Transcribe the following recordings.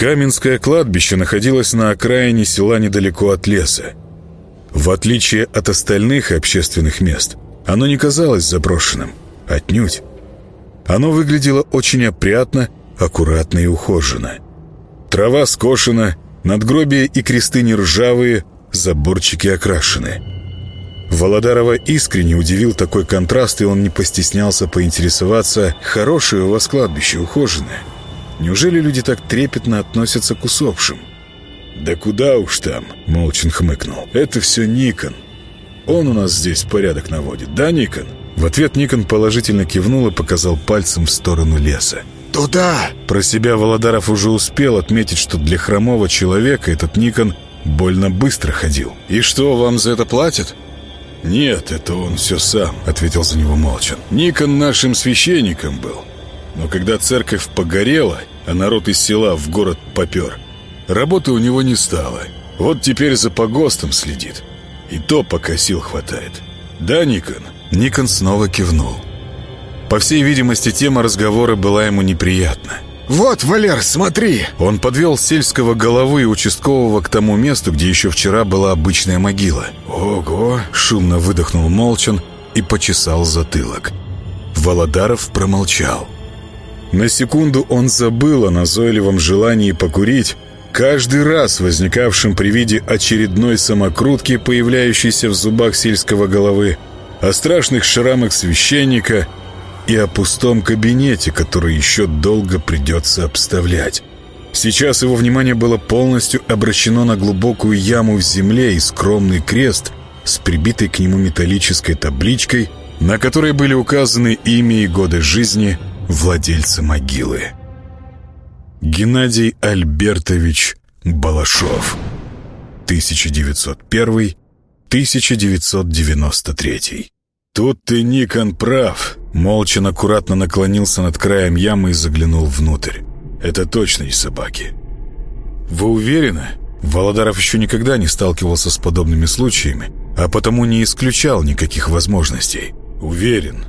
Каменское кладбище находилось на окраине села недалеко от леса. В отличие от остальных общественных мест, оно не казалось заброшенным. Отнюдь. Оно выглядело очень опрятно, аккуратно и ухоженно. Трава скошена, надгробия и кресты не ржавые, заборчики окрашены. Володарова искренне удивил такой контраст, и он не постеснялся поинтересоваться: «Хорошее у вас кладбище, ухоженное. Неужели люди так трепетно относятся к усопшим?» «Да куда уж там», — Молчин хмыкнул. «Это все Никон. Он у нас здесь порядок наводит, да, Никон?» В ответ Никон положительно кивнул и показал пальцем в сторону леса. «Туда!» Про себя Володаров уже успел отметить, что для хромого человека этот Никон больно быстро ходил. «И что, вам за это платят?» «Нет, это он все сам», — ответил за него Молчин. «Никон нашим священником был. Но когда церковь погорела, а народ из села в город попер, работы у него не стало. Вот теперь за погостом следит. И то пока сил хватает. Да, Никон?» Никон снова кивнул. По всей видимости, тема разговора была ему неприятна. «Вот, Валер, смотри!» Он подвел сельского головы и участкового к тому месту, где еще вчера была обычная могила. «Ого!» — шумно выдохнул Молчин и почесал затылок. Володаров промолчал. На секунду он забыл о назойливом желании покурить, каждый раз возникавшем при виде очередной самокрутки, появляющейся в зубах сельского головы, о страшных шрамах священника и о пустом кабинете, который еще долго придется обставлять. Сейчас его внимание было полностью обращено на глубокую яму в земле и скромный крест с прибитой к нему металлической табличкой, на которой были указаны имя и годы жизни владельца могилы. Геннадий Альбертович Балашов, 1901-1993. «Тут ты, Никон, прав». Молчин аккуратно наклонился над краем ямы и заглянул внутрь. «Это точно не собаки». «Вы уверены?» Володаров еще никогда не сталкивался с подобными случаями, а потому не исключал никаких возможностей. «Уверен.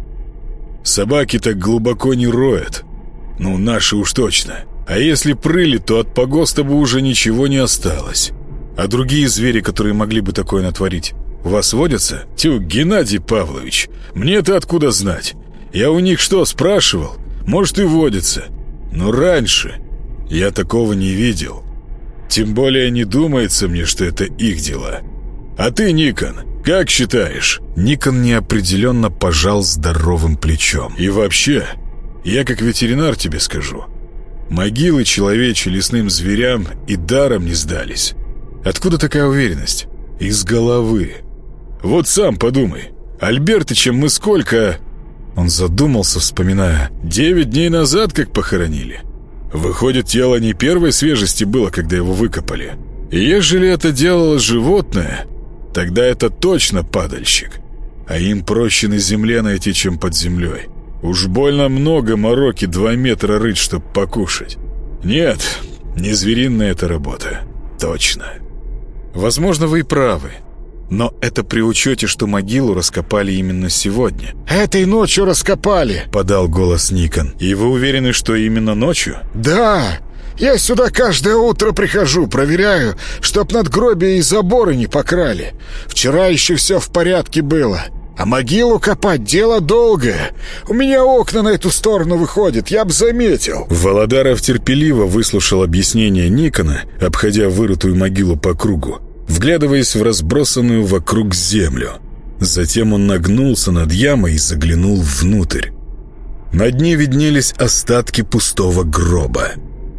Собаки так глубоко не роют. Ну, наши уж точно. А если прыли, то от погоста бы уже ничего не осталось. А другие звери, которые могли бы такое натворить, у вас водятся?» «Тю, Геннадий Павлович, мне-то откуда знать? Я у них что, спрашивал? Может, и водятся. Но раньше я такого не видел. Тем более не думается мне, что это их дела. А ты, Никон, как считаешь?» Никон неопределенно пожал здоровым плечом. «И вообще, я как ветеринар тебе скажу, могилы человечьи лесным зверям и даром не сдались». «Откуда такая уверенность?» «Из головы. Вот сам подумай, Альбертычем мы сколько...» Он задумался, вспоминая. 9 дней назад как похоронили. Выходит, тело не первой свежести было, когда его выкопали. И ежели это делало животное, тогда это точно падальщик. А им проще на земле найти, чем под землей. Уж больно много мороки 2 метра рыть, чтоб покушать. Нет, не звериная эта работа. Точно». «Возможно, вы и правы. Но это при учете, что могилу раскопали именно сегодня». «Этой ночью раскопали», — подал голос Никон. «И вы уверены, что именно ночью?» «Да. Я сюда каждое утро прихожу, проверяю, чтоб надгробия и заборы не покрали. Вчера еще все в порядке было. А могилу копать — дело долгое. У меня окна на эту сторону выходят, я б заметил». Володаров терпеливо выслушал объяснение Никона, обходя вырытую могилу по кругу, вглядываясь в разбросанную вокруг землю. Затем он нагнулся над ямой и заглянул внутрь. На дне виднелись остатки пустого гроба.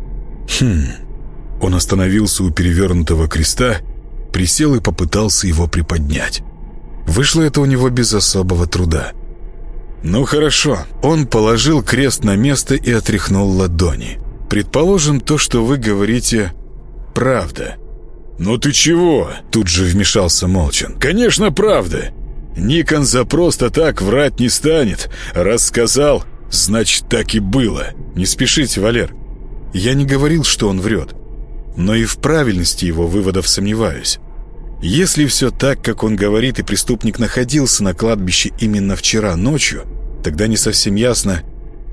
Он остановился у перевернутого креста, присел и попытался его приподнять. Вышло это у него без особого труда. «Ну хорошо». Он положил крест на место и отряхнул ладони. «Предположим, то, что вы говорите, правда». «Ну ты чего?» — тут же вмешался Молчин. «Конечно, правда. Никон за просто так врать не станет. Раз сказал, значит, так и было». «Не спешите, Валер. Я не говорил, что он врет. Но и в правильности его выводов сомневаюсь. Если все так, как он говорит, и преступник находился на кладбище именно вчера ночью, тогда не совсем ясно,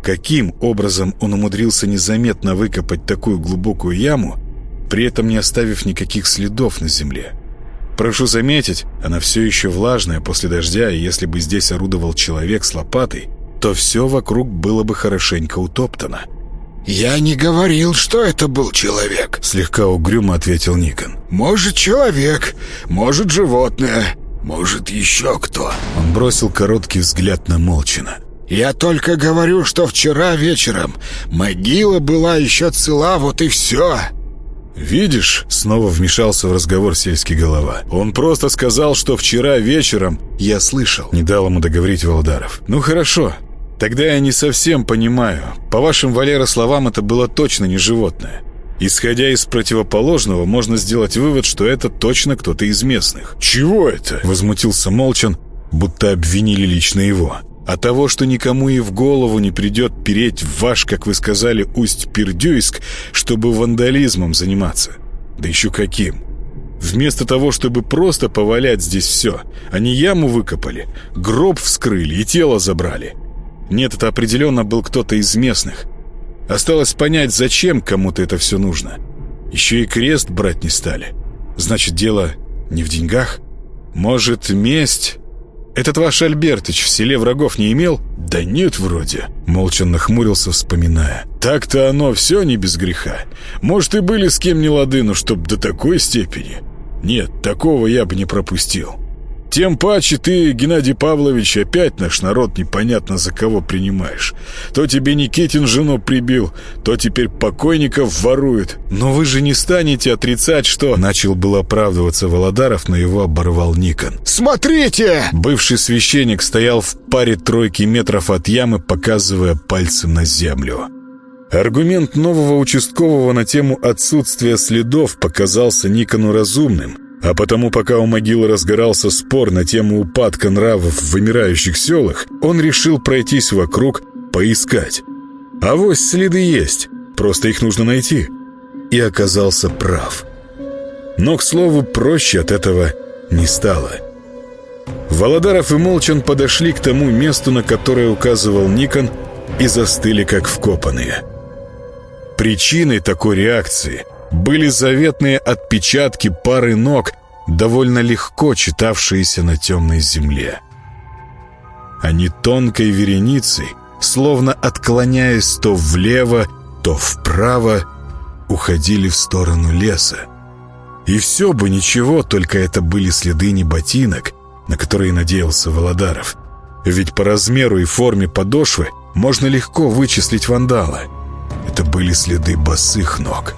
Каким образом он умудрился незаметно выкопать такую глубокую яму, при этом не оставив никаких следов на земле? Прошу заметить, она все еще влажная после дождя, и если бы здесь орудовал человек с лопатой, то все вокруг было бы хорошенько утоптано. «Я не говорил, что это был человек», — слегка угрюмо ответил Никон. «Может, человек, может, животное, может, еще кто». Он бросил короткий взгляд на Молчана. «Я только говорю, что вчера вечером могила была еще цела, вот и все». «Видишь?» — снова вмешался в разговор сельский голова. «Он просто сказал, что вчера вечером...» «Я слышал», — не дал ему договорить Володаров. «Ну хорошо, тогда я не совсем понимаю. По вашим, Валера, словам, это было точно не животное. Исходя из противоположного, можно сделать вывод, что это точно кто-то из местных». «Чего это?» — возмутился Молчан, будто обвинили лично его. «А того, что никому и в голову не придет переть в ваш, как вы сказали, Усть-Пердюйск, чтобы вандализмом заниматься. Да еще каким. Вместо того, чтобы просто повалять здесь все, они яму выкопали, гроб вскрыли и тело забрали. Нет, это определенно был кто-то из местных. Осталось понять, зачем кому-то это все нужно. Еще и крест брать не стали. Значит, дело не в деньгах? Может, месть? Этот ваш Альбертыч в селе врагов не имел?» «Да нет, вроде». Молчан нахмурился, вспоминая. «Так-то оно все не без греха. Может, и были с кем не лады, но чтоб до такой степени. Нет, такого я бы не пропустил. Тем паче ты, Геннадий Павлович, опять наш народ непонятно за кого принимаешь. То тебе Никитин жену прибил, то теперь покойников ворует. Но вы же не станете отрицать, что...» Начал было оправдываться Володаров, но его оборвал Никон. «Смотрите!» Бывший священник стоял в паре тройки метров от ямы, показывая пальцем на землю. Аргумент нового участкового на тему отсутствия следов показался Никону разумным. А потому, пока у могилы разгорался спор на тему упадка нравов в вымирающих селах, он решил пройтись вокруг, поискать. Авось следы есть, просто их нужно найти. И оказался прав. Но, к слову, проще от этого не стало. Володаров и Молчан подошли к тому месту, на которое указывал Никон, и застыли как вкопанные. Причиной такой реакции были заветные отпечатки пары ног, довольно легко читавшиеся на темной земле. Они тонкой вереницей, словно отклоняясь то влево, то вправо, уходили в сторону леса. И все бы ничего, только это были следы не ботинок, на которые надеялся Володаров. Ведь по размеру и форме подошвы можно легко вычислить вандала. Это были следы босых ног.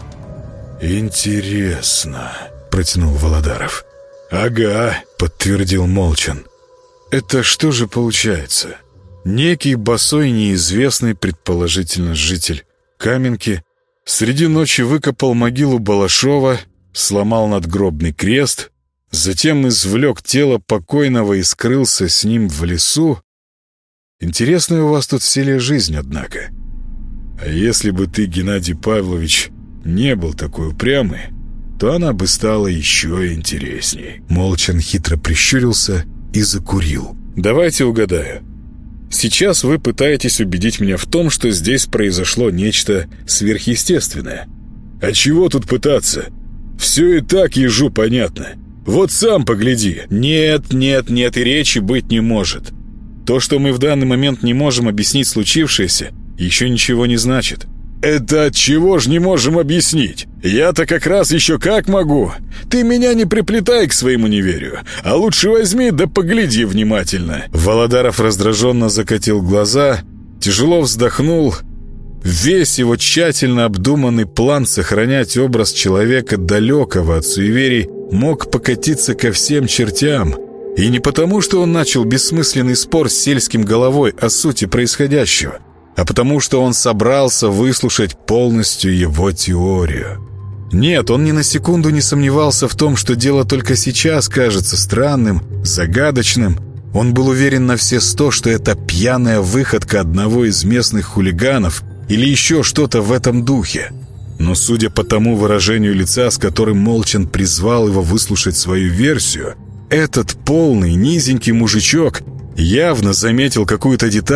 «Интересно», — протянул Володаров. «Ага», — подтвердил Молчан. «Это что же получается? Некий босой неизвестный, предположительно житель Каменки, среди ночи выкопал могилу Балашова, сломал надгробный крест, затем извлек тело покойного и скрылся с ним в лесу. Интересная у вас тут в селе жизнь, однако. А если бы ты, Геннадий Павлович, не был такой упрямый, то она бы стала еще интересней». Молчан хитро прищурился и закурил. «Давайте угадаю. Сейчас вы пытаетесь убедить меня в том, что здесь произошло нечто сверхъестественное». «А чего тут пытаться? Все и так ежу понятно. Вот сам погляди». «Нет, и речи быть не может. То, что мы в данный момент не можем объяснить случившееся, еще ничего не значит». «Это от чего ж не можем объяснить? Я-то как раз еще как могу. Ты меня не приплетай к своему неверию, а лучше возьми да погляди внимательно». Володаров раздраженно закатил глаза, тяжело вздохнул. Весь его тщательно обдуманный план сохранять образ человека далекого от суеверий мог покатиться ко всем чертям. И не потому, что он начал бессмысленный спор с сельским головой о сути происходящего, а потому что он собрался выслушать полностью его теорию. Нет, он ни на секунду не сомневался в том, что дело только сейчас кажется странным, загадочным. Он был уверен на все 100, что это пьяная выходка одного из местных хулиганов или еще что-то в этом духе. Но судя по тому выражению лица, с которым Молчан призвал его выслушать свою версию, этот полный, низенький мужичок явно заметил какую-то деталь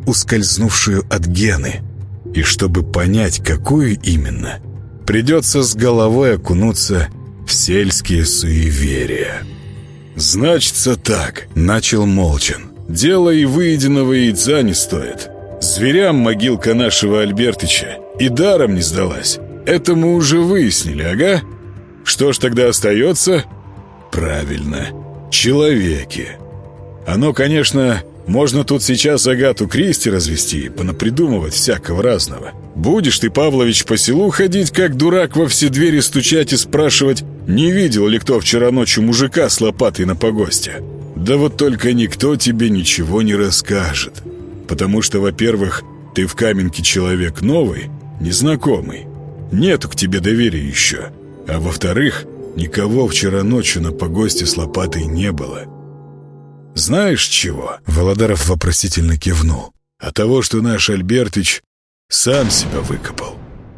ускользнувшую от Гены. И чтобы понять, какую именно, придется с головой окунуться в сельские суеверия. «Значится так», — начал Молчан. «Дело и выеденного яйца не стоит. Зверям могилка нашего Альбертыча и даром не сдалась. Это мы уже выяснили, ага? Что ж тогда остается? Правильно, человеки. Оно, конечно, можно тут сейчас Агату Кристи развести и понапридумывать всякого разного. Будешь ты, Павлович, по селу ходить, как дурак, во все двери стучать и спрашивать, не видел ли кто вчера ночью мужика с лопатой на погосте? Да вот только никто тебе ничего не расскажет. Потому что, во-первых, ты в Каменке человек новый, незнакомый. Нету к тебе доверия еще. А во-вторых, никого вчера ночью на погосте с лопатой не было. Знаешь чего?» Володаров вопросительно кивнул. «А того, что наш Альбертыч сам себя выкопал».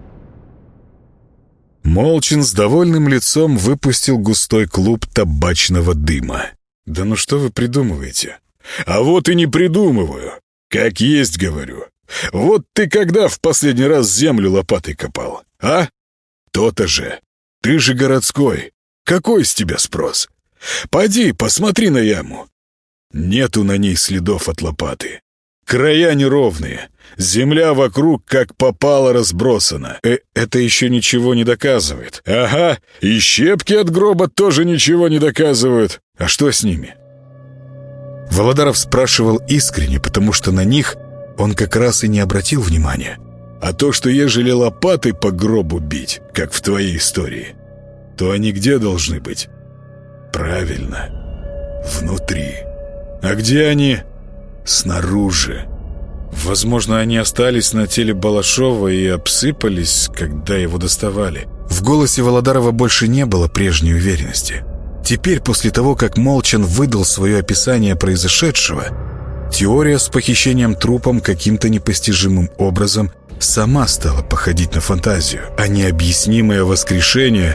Молчан с довольным лицом выпустил густой клуб табачного дыма. «Да ну что вы придумываете?» «А вот и не придумываю. Как есть говорю. Вот ты когда в последний раз землю лопатой копал, а? То-то же. Ты же городской. Какой с тебя спрос? Поди, посмотри на яму. Нету на ней следов от лопаты. Края неровные. Земля вокруг как попало разбросана. Это еще ничего не доказывает. Ага, и щепки от гроба тоже ничего не доказывают. А что с ними?» Володаров спрашивал искренне, потому что на них он как раз и не обратил внимания. А то, что ежели лопатой по гробу бить, как в твоей истории, то они где должны быть? Правильно, внутри. А где они? Снаружи. Возможно, они остались на теле Балашова и обсыпались, когда его доставали. В голосе Володарова больше не было прежней уверенности. Теперь, после того, как Молчан выдал свое описание произошедшего, теория с похищением трупом каким-то непостижимым образом сама стала походить на фантазию, а необъяснимое воскрешение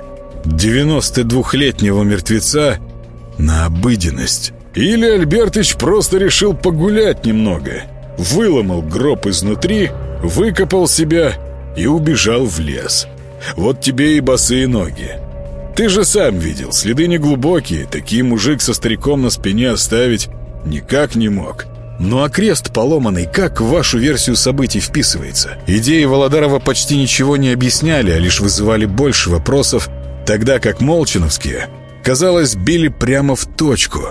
92-летнего мертвеца на обыденность. Или Альбертыч просто решил погулять немного, выломал гроб изнутри, выкопал себя и убежал в лес. Вот тебе и босые ноги. Ты же сам видел, следы неглубокие, такие мужик со стариком на спине оставить никак не мог. Ну а крест поломанный как в вашу версию событий вписывается? Идеи Володарова почти ничего не объясняли, а лишь вызывали больше вопросов, тогда как молчановские, казалось, били прямо в точку.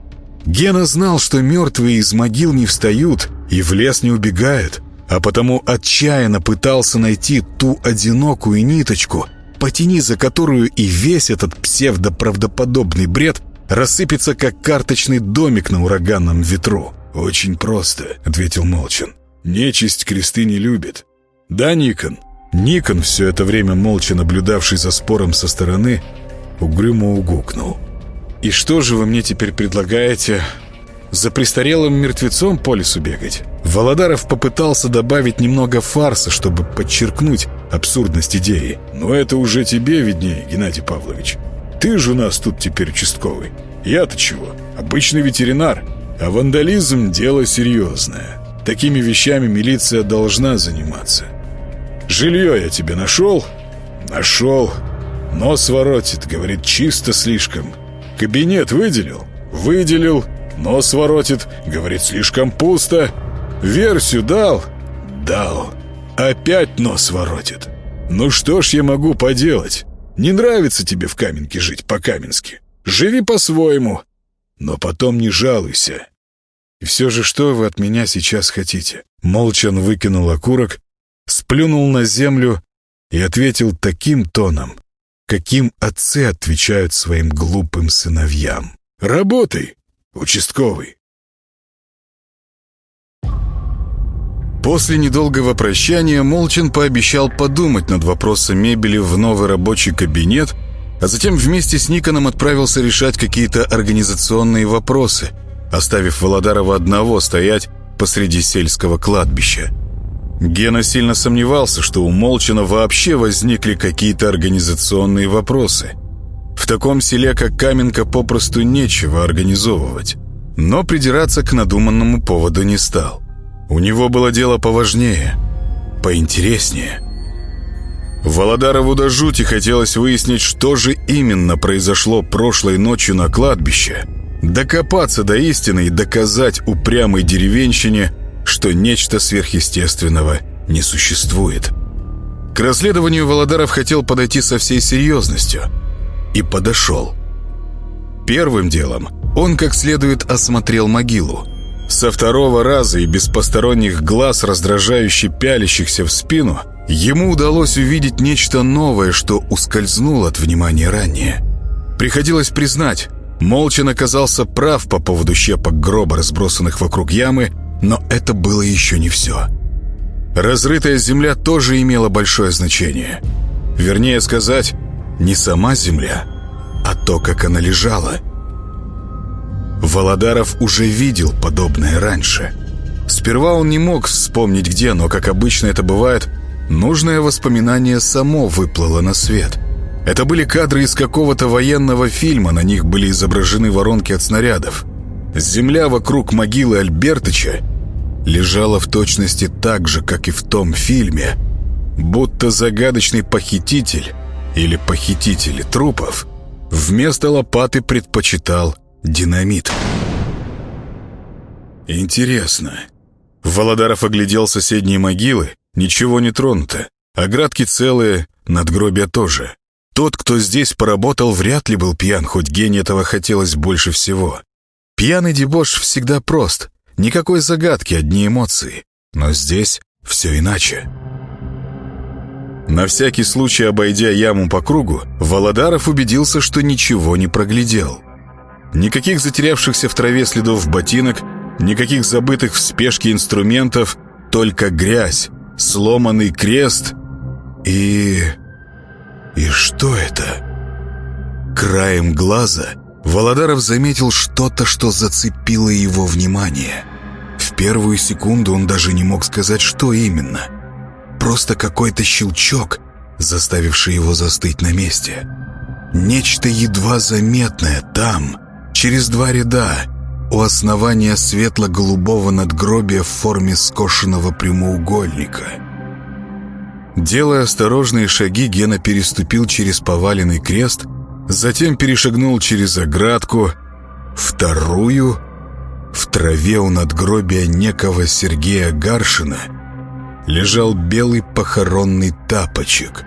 Гена знал, что мертвые из могил не встают и в лес не убегают, а потому отчаянно пытался найти ту одинокую ниточку, потяни за которую и весь этот псевдоправдоподобный бред рассыпется, как карточный домик на ураганном ветру. «Очень просто», — ответил Молчан. «Нечисть кресты не любит. Да, Никон?» Никон, все это время молча наблюдавший за спором со стороны, угрюмо угукнул. «И что же вы мне теперь предлагаете? За престарелым мертвецом по лесу бегать?» Володаров попытался добавить немного фарса, чтобы подчеркнуть абсурдность идеи. «Но это уже тебе виднее, Геннадий Павлович. Ты же у нас тут теперь участковый. Я-то чего? Обычный ветеринар. А вандализм — дело серьезное. Такими вещами милиция должна заниматься. Жилье я тебе нашел? Нашел. Нос воротит, говорит, чисто слишком. Кабинет выделил? Выделил. Нос воротит, говорит, слишком пусто. Версию дал? Дал. Опять нос воротит. Ну что ж я могу поделать? Не нравится тебе в Каменке жить по-каменски? Живи по-своему. Но потом не жалуйся. И все же, что вы от меня сейчас хотите?» Молчан выкинул окурок, сплюнул на землю и ответил таким тоном, каким отцы отвечают своим глупым сыновьям. «Работай, участковый». После недолгого прощания Молчан пообещал подумать над вопросом мебели в новый рабочий кабинет, а затем вместе с Никоном отправился решать какие-то организационные вопросы, оставив Володарова одного стоять посреди сельского кладбища. Гена сильно сомневался, что у Молчана вообще возникли какие-то организационные вопросы. В таком селе, как Каменка, попросту нечего организовывать. Но придираться к надуманному поводу не стал. У него было дело поважнее, поинтереснее. Володарову до жути хотелось выяснить, что же именно произошло прошлой ночью на кладбище, докопаться до истины и доказать упрямой деревенщине, что нечто сверхъестественного не существует. К расследованию Володаров хотел подойти со всей серьезностью. И подошел. Первым делом он как следует осмотрел могилу. Со второго раза и без посторонних глаз, раздражающе пялящихся в спину, ему удалось увидеть нечто новое, что ускользнуло от внимания ранее. Приходилось признать, Молчан оказался прав по поводу щепок гроба, разбросанных вокруг ямы, но это было еще не все. Разрытая земля тоже имела большое значение. Вернее сказать, не сама земля, а то, как она лежала. Володаров уже видел подобное раньше. Сперва он не мог вспомнить где, но, как обычно это бывает, нужное воспоминание само выплыло на свет. Это были кадры из какого-то военного фильма, на них были изображены воронки от снарядов. Земля вокруг могилы Альбертыча лежала в точности так же, как и в том фильме, будто загадочный похититель или похитители трупов вместо лопаты предпочитал динамит. Интересно. Володаров оглядел соседние могилы, ничего не тронуто, оградки целые, надгробия тоже. Тот, кто здесь поработал, вряд ли был пьян, хоть гений этого хотелось больше всего. Пьяный дебош всегда прост, никакой загадки, одни эмоции. Но здесь все иначе. На всякий случай, обойдя яму по кругу, Володаров убедился, что ничего не проглядел. Никаких затерявшихся в траве следов ботинок, никаких забытых в спешке инструментов, только грязь, сломанный крест и что это? Краем глаза Володаров заметил что-то, что зацепило его внимание. В первую секунду он даже не мог сказать, что именно. Просто какой-то щелчок, заставивший его застыть на месте. Нечто едва заметное там, через два ряда, у основания светло-голубого надгробия в форме скошенного прямоугольника. Делая осторожные шаги, Гена переступил через поваленный крест, затем перешагнул через оградку, вторую. В траве у надгробия некого Сергея Гаршина лежал белый похоронный тапочек.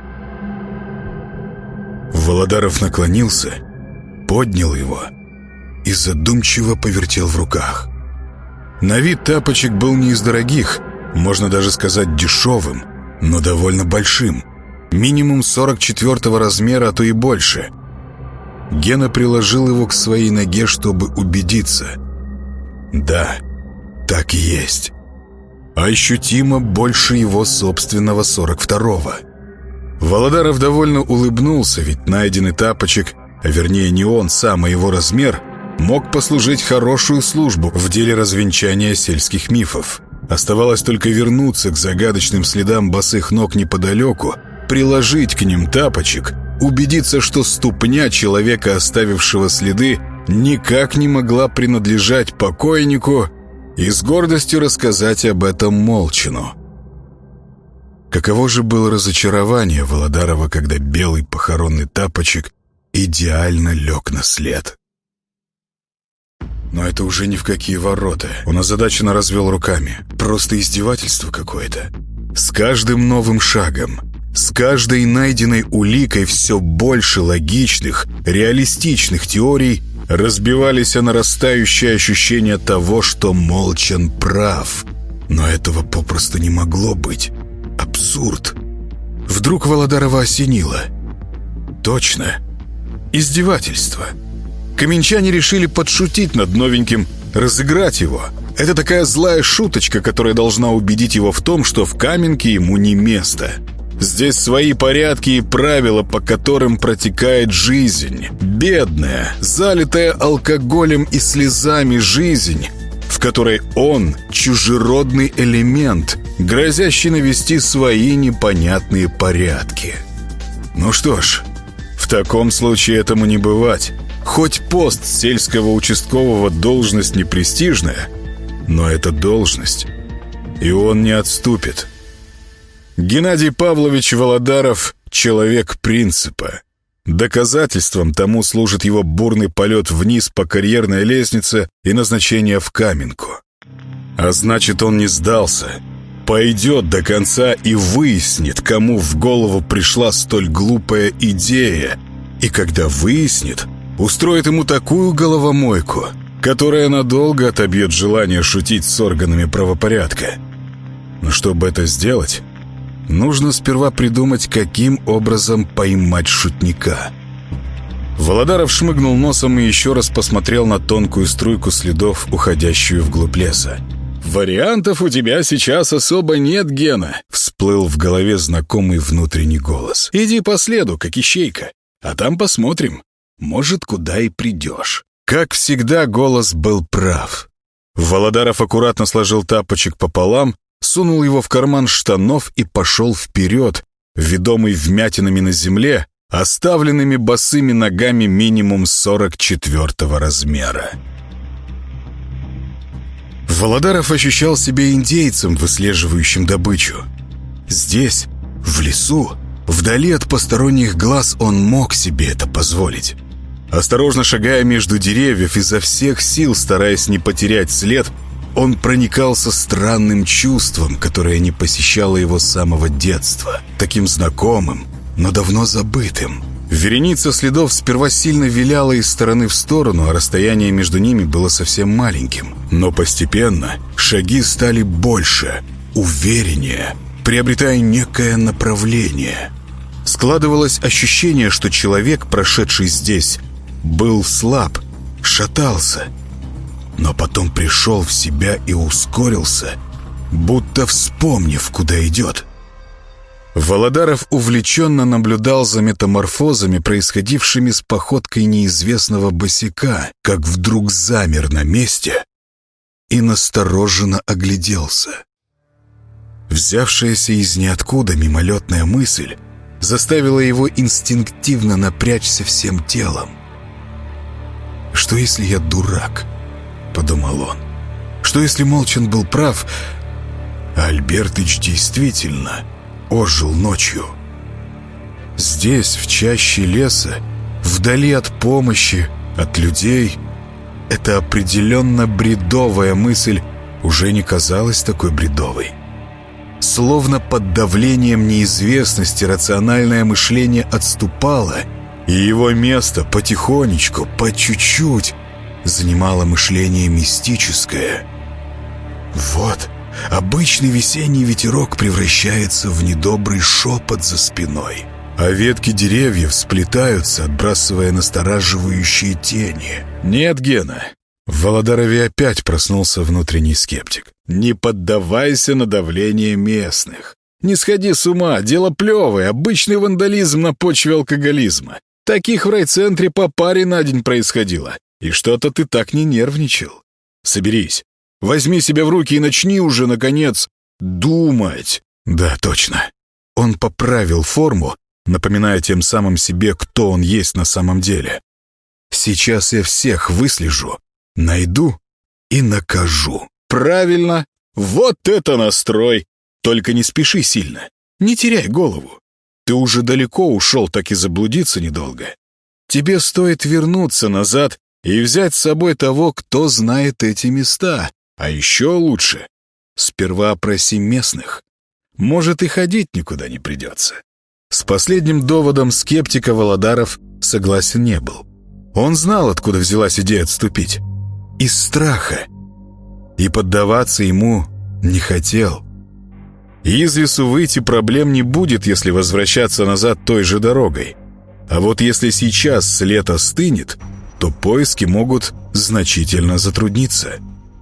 Володаров наклонился, поднял его и задумчиво повертел в руках. На вид тапочек был не из дорогих, можно даже сказать дешевым, но довольно большим, минимум 44-го размера, а то и больше. Гена приложил его к своей ноге, чтобы убедиться. Да, так и есть. Ощутимо больше его собственного 42-го. Володаров довольно улыбнулся, ведь найденный тапочек, а вернее не он сам, а его размер, мог послужить хорошую службу в деле развенчания сельских мифов. Оставалось только вернуться к загадочным следам босых ног неподалеку, приложить к ним тапочек, убедиться, что ступня человека, оставившего следы, никак не могла принадлежать покойнику, и с гордостью рассказать об этом Молчану. Каково же было разочарование Володарова, когда белый похоронный тапочек идеально лег на след. Но это уже ни в какие ворота. Он озадаченно развел руками. Просто издевательство какое-то. С каждым новым шагом, с каждой найденной уликой все больше логичных, реалистичных теорий разбивались о нарастающее ощущение того, что Молчан прав. Но этого попросту не могло быть. Абсурд. Вдруг Володарова осенило. Точно. Издевательство. Каменчане решили подшутить над новеньким, разыграть его. Это такая злая шуточка, которая должна убедить его в том, что в Каменке ему не место. Здесь свои порядки и правила, по которым протекает жизнь. Бедная, залитая алкоголем и слезами жизнь, в которой он чужеродный элемент, грозящий навести свои непонятные порядки. Ну что ж, в таком случае этому не бывать. Хоть пост сельского участкового должность не престижная, но это должность. и он не отступит. Геннадий Павлович Володаров — человек принципа. Доказательством тому служит его бурный полет вниз по карьерной лестнице и назначение в Каменку. А значит, он не сдался. Пойдет до конца и выяснит, кому в голову пришла столь глупая идея. И когда выяснит, устроит ему такую головомойку, которая надолго отобьет желание шутить с органами правопорядка. Но чтобы это сделать, нужно сперва придумать, каким образом поймать шутника. Володаров шмыгнул носом и еще раз посмотрел на тонкую струйку следов, уходящую вглубь леса. «Вариантов у тебя сейчас особо нет, Гена», — всплыл в голове знакомый внутренний голос. «Иди по следу, как ищейка, а там посмотрим. Может, куда и придешь». Как всегда, голос был прав. Володаров аккуратно сложил тапочек пополам, сунул его в карман штанов и пошел вперед, ведомый вмятинами на земле, оставленными босыми ногами минимум 44-го размера. Володаров ощущал себя индейцем, выслеживающим добычу. Здесь, в лесу, вдали от посторонних глаз, он мог себе это позволить. Осторожно шагая между деревьев, изо всех сил стараясь не потерять след, он проникался странным чувством, которое не посещало его с самого детства, таким знакомым, но давно забытым. Вереница следов сперва сильно виляла из стороны в сторону, а расстояние между ними было совсем маленьким. Но постепенно шаги стали больше, увереннее, приобретая некое направление. Складывалось ощущение, что человек, прошедший здесь, был слаб, шатался, но потом пришел в себя и ускорился, будто вспомнив, куда идет. Володаров увлеченно наблюдал за метаморфозами, происходившими с походкой неизвестного босяка, как вдруг замер на месте и настороженно огляделся. Взявшаяся из ниоткуда мимолетная мысль заставила его инстинктивно напрячься всем телом. «Что, если я дурак?» — подумал он. «Что, если Молчан был прав, а Альбертыч действительно ожил ночью? Здесь, в чаще леса, вдали от помощи, от людей, эта определенно бредовая мысль уже не казалась такой бредовой. Словно под давлением неизвестности рациональное мышление отступало, и его место потихонечку, по чуть-чуть занимало мышление мистическое. Вот обычный весенний ветерок превращается в недобрый шепот за спиной, а ветки деревьев сплетаются, отбрасывая настораживающие тени. «Нет, Гена!» В Володарове опять проснулся внутренний скептик. «Не поддавайся на давление местных. Не сходи с ума, дело плевое, обычный вандализм на почве алкоголизма. Таких в райцентре по паре на день происходило. И что-то ты так не нервничал. Соберись, возьми себя в руки и начни уже, наконец, думать». Да, точно. Он поправил форму, напоминая тем самым себе, кто он есть на самом деле. «Сейчас я всех выслежу, найду и накажу». «Правильно! Вот это настрой! Только не спеши сильно, не теряй голову. Ты уже далеко ушел, так и заблудиться недолго. Тебе стоит вернуться назад и взять с собой того, кто знает эти места. А еще лучше, сперва опроси местных. Может, и ходить никуда не придется». С последним доводом скептика Володаров согласен не был. Он знал, откуда взялась идея отступить. Из страха. И поддаваться ему не хотел. Из лесу выйти проблем не будет, если возвращаться назад той же дорогой. А вот если сейчас след остынет, то поиски могут значительно затрудниться.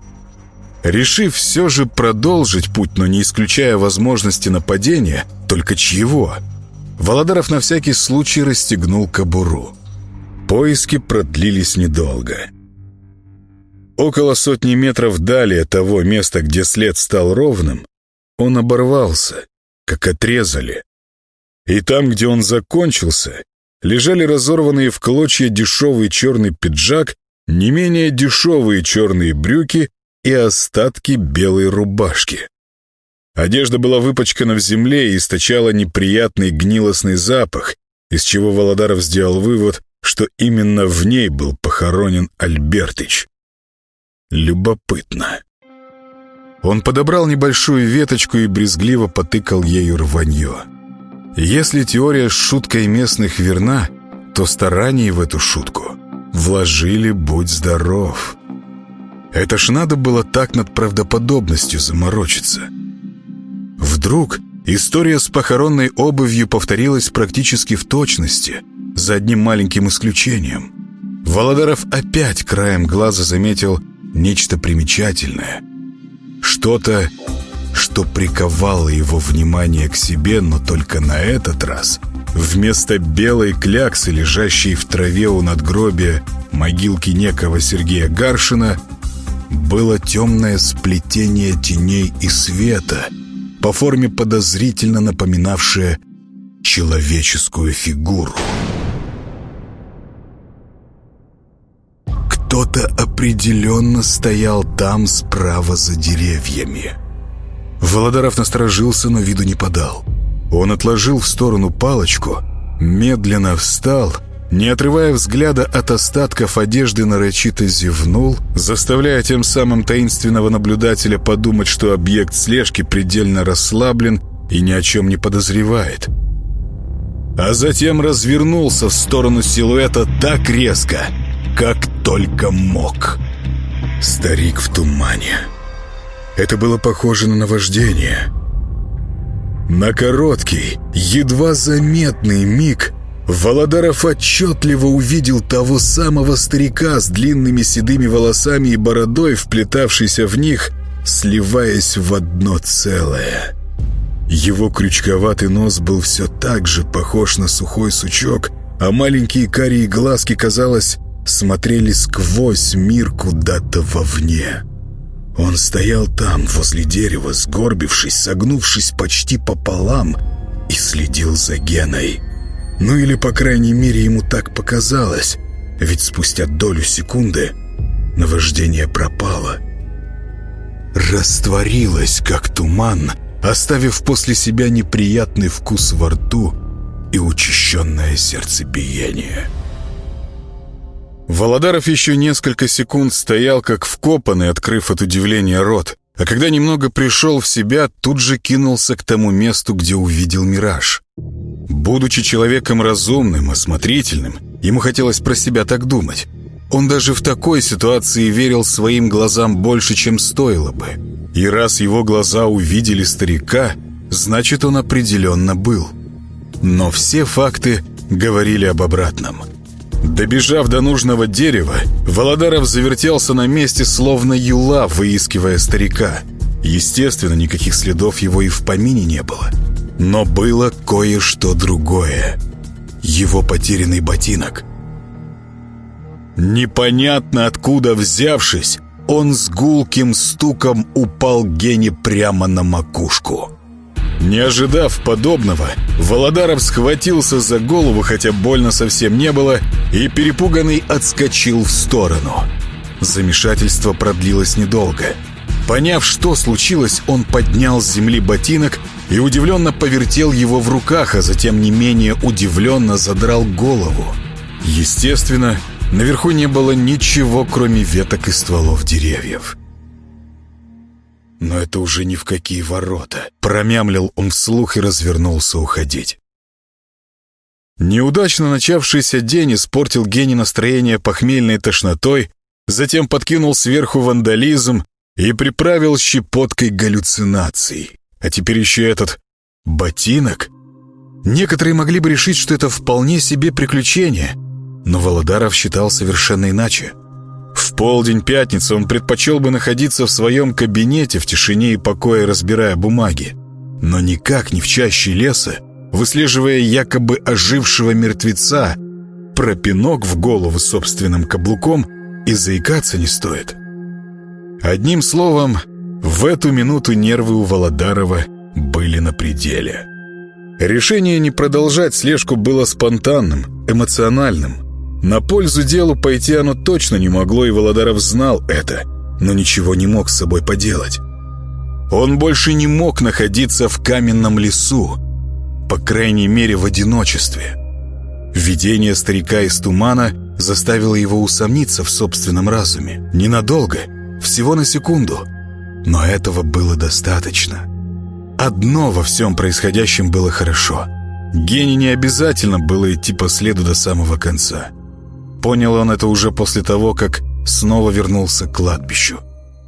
Решив все же продолжить путь, но не исключая возможности нападения, только чьего, Володаров на всякий случай расстегнул кобуру. Поиски продлились недолго. Около 100 метров далее того места, где след стал ровным, он оборвался, как отрезали. И там, где он закончился, лежали разорванные в клочья дешевый черный пиджак, не менее дешевые черные брюки и остатки белой рубашки. Одежда была выпачкана в земле и источала неприятный гнилостный запах, из чего Володаров сделал вывод, что именно в ней был похоронен Альбертыч. Любопытно. Он подобрал небольшую веточку и брезгливо потыкал ею рванье. Если теория с шуткой местных верна, то стараний в эту шутку вложили будь здоров. Это ж надо было так над правдоподобностью заморочиться. Вдруг история с похоронной обувью повторилась практически в точности, за одним маленьким исключением. Володаров опять краем глаза заметил нечто примечательное. Что-то, что приковало его внимание к себе, но только на этот раз вместо белой кляксы, лежащей в траве у надгробия могилки некого Сергея Гаршина, было темное сплетение теней и света, по форме подозрительно напоминавшее человеческую фигуру. Кто-то определенно стоял там справа за деревьями. Володаров насторожился, но виду не подал. Он отложил в сторону палочку, медленно встал, не отрывая взгляда от остатков одежды, нарочито зевнул, заставляя тем самым таинственного наблюдателя подумать, что объект слежки предельно расслаблен и ни о чем не подозревает. А затем развернулся в сторону силуэта так резко, как только мог. Старик в тумане. Это было похоже на наваждение. На короткий, едва заметный миг Володаров отчетливо увидел того самого старика с длинными седыми волосами и бородой, вплетавшийся в них, сливаясь в одно целое. Его крючковатый нос был все так же похож на сухой сучок, а маленькие карие глазки, казалось, смотрели сквозь мир куда-то вовне. Он стоял там, возле дерева, сгорбившись, согнувшись почти пополам, и следил за Геной. Ну или, по крайней мере, ему так показалось, ведь спустя долю секунды наваждение пропало. Растворилось, как туман, оставив после себя неприятный вкус во рту и учащенное сердцебиение. Володаров еще несколько секунд стоял как вкопанный, открыв от удивления рот, а когда немного пришел в себя, тут же кинулся к тому месту, где увидел мираж. Будучи человеком разумным, осмотрительным, ему хотелось про себя так думать. Он даже в такой ситуации верил своим глазам больше, чем стоило бы. И раз его глаза увидели старика, значит, он определенно был. Но все факты говорили об обратном. Добежав до нужного дерева, Володаров завертелся на месте, словно юла, выискивая старика. Естественно, никаких следов его и в помине не было. Но было кое-что другое. Его потерянный ботинок. Непонятно откуда взявшись, он с гулким стуком упал Гене прямо на макушку. Не ожидав подобного, Володаров схватился за голову, хотя больно совсем не было, и перепуганный отскочил в сторону. Замешательство продлилось недолго. Поняв, что случилось, он поднял с земли ботинок и удивленно повертел его в руках, а затем не менее удивленно задрал голову. Естественно, наверху не было ничего, кроме веток и стволов деревьев. Но это уже ни в какие ворота. Промямлил он вслух и развернулся уходить. Неудачно начавшийся день испортил Гене настроение похмельной тошнотой, затем подкинул сверху вандализм и приправил щепоткой галлюцинаций. А теперь еще этот ботинок. Некоторые могли бы решить, что это вполне себе приключение, но Володаров считал совершенно иначе. В полдень пятницы он предпочел бы находиться в своем кабинете в тишине и покое, разбирая бумаги, но никак не в чаще леса, выслеживая якобы ожившего мертвеца. Про пинок в голову собственным каблуком и заикаться не стоит. Одним словом, в эту минуту нервы у Володарова были на пределе. Решение не продолжать слежку было спонтанным, эмоциональным. На пользу делу пойти оно точно не могло, и Володаров знал это, но ничего не мог с собой поделать. Он больше не мог находиться в каменном лесу, по крайней мере в одиночестве. Видение старика из тумана заставило его усомниться в собственном разуме. Ненадолго, всего на секунду. Но этого было достаточно. Одно во всем происходящем было хорошо. Гене не обязательно было идти по следу до самого конца. Понял он это уже после того, как снова вернулся к кладбищу.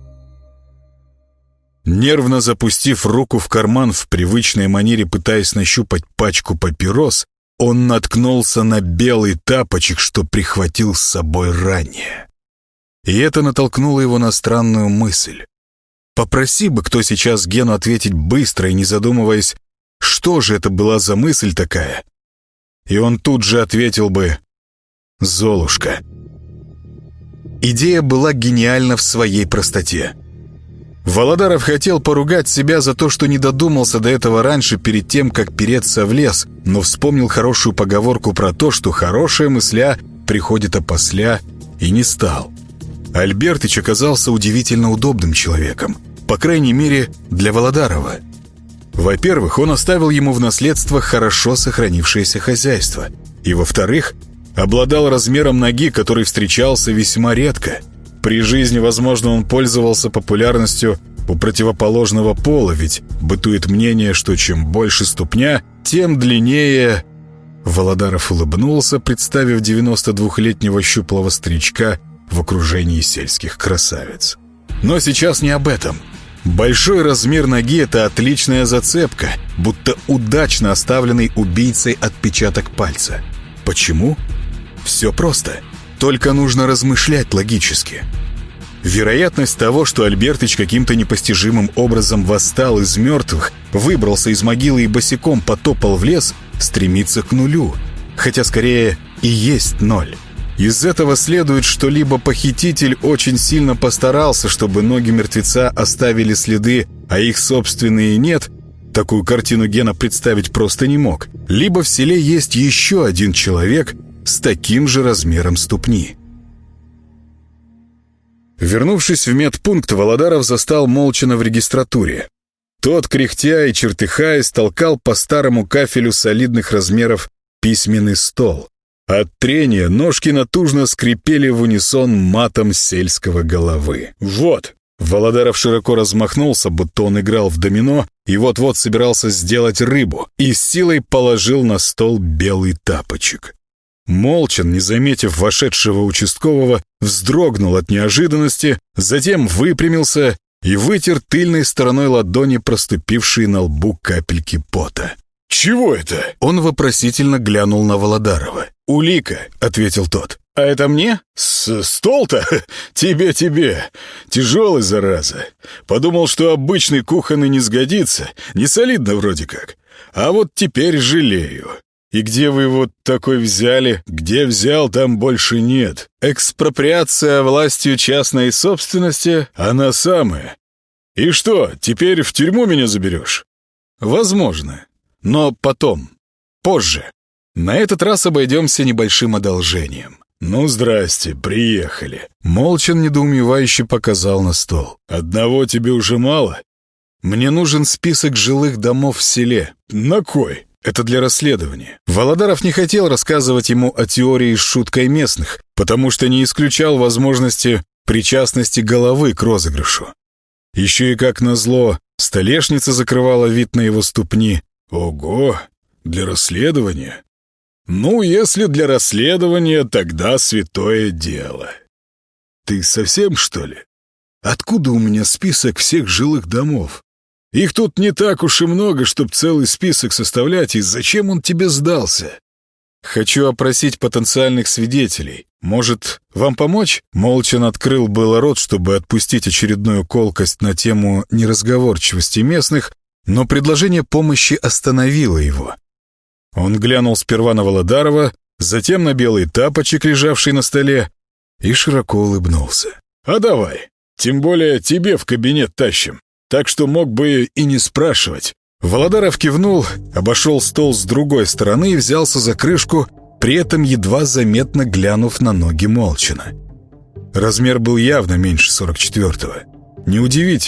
Нервно запустив руку в карман в привычной манере, пытаясь нащупать пачку папирос, он наткнулся на белый тапочек, что прихватил с собой ранее. И это натолкнуло его на странную мысль. Попроси бы кто сейчас Гену ответить быстро и не задумываясь, что же это была за мысль такая. И он тут же ответил бы: «Золушка». Идея была гениальна в своей простоте. Володаров хотел поругать себя за то, что не додумался до этого раньше, перед тем, как переться в лес, но вспомнил хорошую поговорку про то, что хорошая мысля приходит опосля, и не стал. Альбертыч оказался удивительно удобным человеком, по крайней мере, для Володарова. Во-первых, он оставил ему в наследство хорошо сохранившееся хозяйство, и, во-вторых, обладал размером ноги, который встречался весьма редко. При жизни, возможно, он пользовался популярностью у противоположного пола, ведь бытует мнение, что чем больше ступня, тем длиннее... Володаров улыбнулся, представив 92-летнего щуплого старичка в окружении сельских красавиц. Но сейчас не об этом. Большой размер ноги — это отличная зацепка, будто удачно оставленный убийцей отпечаток пальца. Почему? Все просто. Только нужно размышлять логически. Вероятность того, что Альбертыч каким-то непостижимым образом восстал из мертвых, выбрался из могилы и босиком потопал в лес, стремится к нулю. Хотя скорее и есть ноль. Из этого следует, что либо похититель очень сильно постарался, чтобы ноги мертвеца оставили следы, а их собственные нет, такую картину Гена представить просто не мог, либо в селе есть еще один человек с таким же размером ступни. Вернувшись в медпункт, Володаров застал Молчана в регистратуре. Тот, кряхтя и чертыхаясь, толкал по старому кафелю солидных размеров письменный стол. От трения ножки натужно скрипели в унисон матом сельского головы. «Вот!» Володаров широко размахнулся, будто он играл в домино, и вот-вот собирался сделать рыбу, и с силой положил на стол белый тапочек. Молчан, не заметив вошедшего участкового, вздрогнул от неожиданности, затем выпрямился и вытер тыльной стороной ладони проступившие на лбу капельки пота. «Чего это?» Он вопросительно глянул на Володарова. «Улика», — ответил тот. «А это мне?» «Стол-то? Тебе. Тяжелый, зараза. Подумал, что обычный кухонный не сгодится. Не солидно вроде как. А вот теперь жалею. И где вы вот такой взяли? Где взял, там больше нет. Экспроприация властью частной собственности, она самая. И что, теперь в тюрьму меня заберешь?» «Возможно. Но потом. Позже. На этот раз обойдемся небольшим одолжением». «Ну, здрасте, приехали». Молчан недоумевающе показал на стол. «Одного тебе уже мало? Мне нужен список жилых домов в селе». «На кой?» «Это для расследования». Володаров не хотел рассказывать ему о теории с шуткой местных, потому что не исключал возможности причастности головы к розыгрышу. Еще и, как назло, столешница закрывала вид на его ступни. «Ого! Для расследования?» «Ну, если для расследования, тогда святое дело». «Ты совсем, что ли? Откуда у меня список всех жилых домов? Их тут не так уж и много, чтоб целый список составлять, и зачем он тебе сдался?» «Хочу опросить потенциальных свидетелей. Может, вам помочь?» Молчан открыл было рот, чтобы отпустить очередную колкость на тему неразговорчивости местных, но предложение помощи остановило его. Он глянул сперва на Володарова, затем на белый тапочек, лежавший на столе, и широко улыбнулся. «А давай, тем более тебе в кабинет тащим, так что мог бы и не спрашивать». Володаров кивнул, обошел стол с другой стороны и взялся за крышку, при этом едва заметно глянув на ноги Молчана. Размер был явно меньше 44-го. Неудивительно.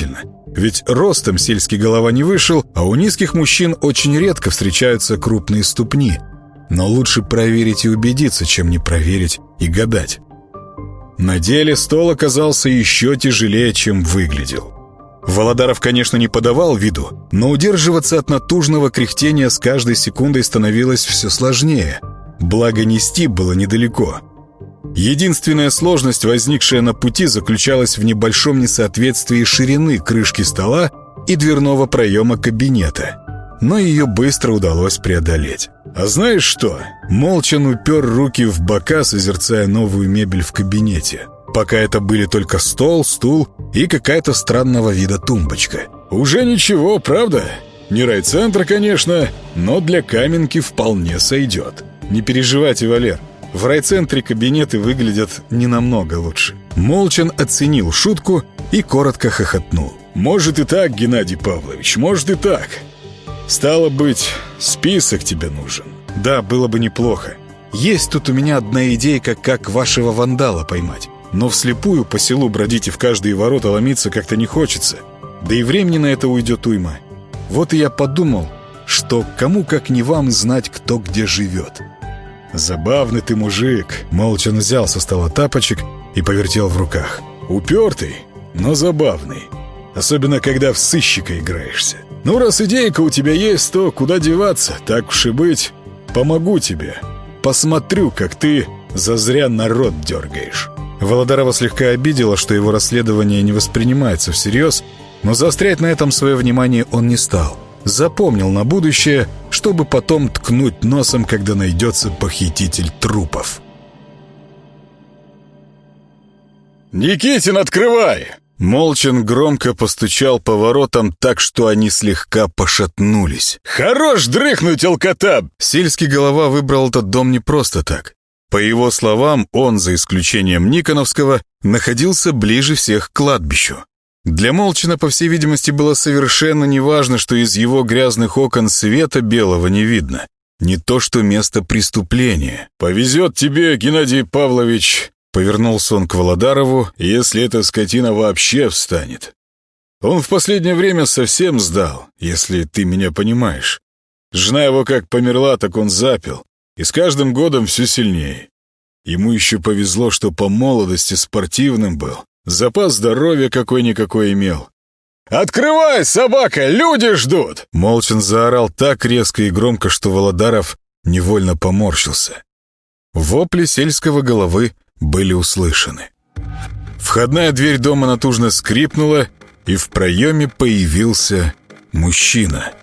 Ведь ростом сельский голова не вышел, а у низких мужчин очень редко встречаются крупные ступни. Но лучше проверить и убедиться, чем не проверить и гадать. На деле стол оказался еще тяжелее, чем выглядел. Володаров, конечно, не подавал виду, но удерживаться от натужного кряхтения с каждой секундой становилось все сложнее. Благо нести было недалеко. Единственная сложность, возникшая на пути, заключалась в небольшом несоответствии ширины крышки стола и дверного проема кабинета. Но ее быстро удалось преодолеть. А знаешь что? Молчан упер руки в бока, созерцая новую мебель в кабинете. Пока это были только стол, стул и какая-то странного вида тумбочка. Уже ничего, правда? Не райцентр, конечно, но для Каменки вполне сойдет. Не переживайте, Валер. В райцентре кабинеты выглядят не намного лучше. Молчан оценил шутку и коротко хохотнул. «Может и так, Геннадий Павлович, может и так. Стало быть, список тебе нужен». «Да, было бы неплохо. Есть тут у меня одна идея, как вашего вандала поймать. Но вслепую по селу бродить и в каждые ворота ломиться как-то не хочется. Да и времени на это уйдет уйма. Вот и я подумал, что кому как не вам знать, кто где живет». «Забавный ты мужик», — Молчан взял со стола тапочек и повертел в руках. «Упертый, но забавный. Особенно, когда в сыщика играешься. Ну, раз идейка у тебя есть, то куда деваться? Так уж и быть, помогу тебе. Посмотрю, как ты зазря народ дергаешь». Володарова слегка обидело, что его расследование не воспринимается всерьез, но заострять на этом свое внимание он не стал. Запомнил на будущее, чтобы потом ткнуть носом, когда найдется похититель трупов. «Никитин, открывай!» Молчан громко постучал по воротам так, что они слегка пошатнулись. «Хорош дрыхнуть, алкота!» Сельский голова выбрал этот дом не просто так. По его словам, он, за исключением Никоновского, находился ближе всех к кладбищу. Для Молчана, по всей видимости, было совершенно неважно, что из его грязных окон света белого не видно. Не то что место преступления. «Повезет тебе, Геннадий Павлович», — повернулся он к Володарову, «если эта скотина вообще встанет. Он в последнее время совсем сдал, если ты меня понимаешь. Жена его как померла, так он запил, и с каждым годом все сильнее. Ему еще повезло, что по молодости спортивным был. Запас здоровья какой-никакой имел. «Открывай, собака, люди ждут!» Молчан заорал так резко и громко, что Володаров невольно поморщился. Вопли сельского головы были услышаны. Входная дверь дома натужно скрипнула, и в проеме появился мужчина.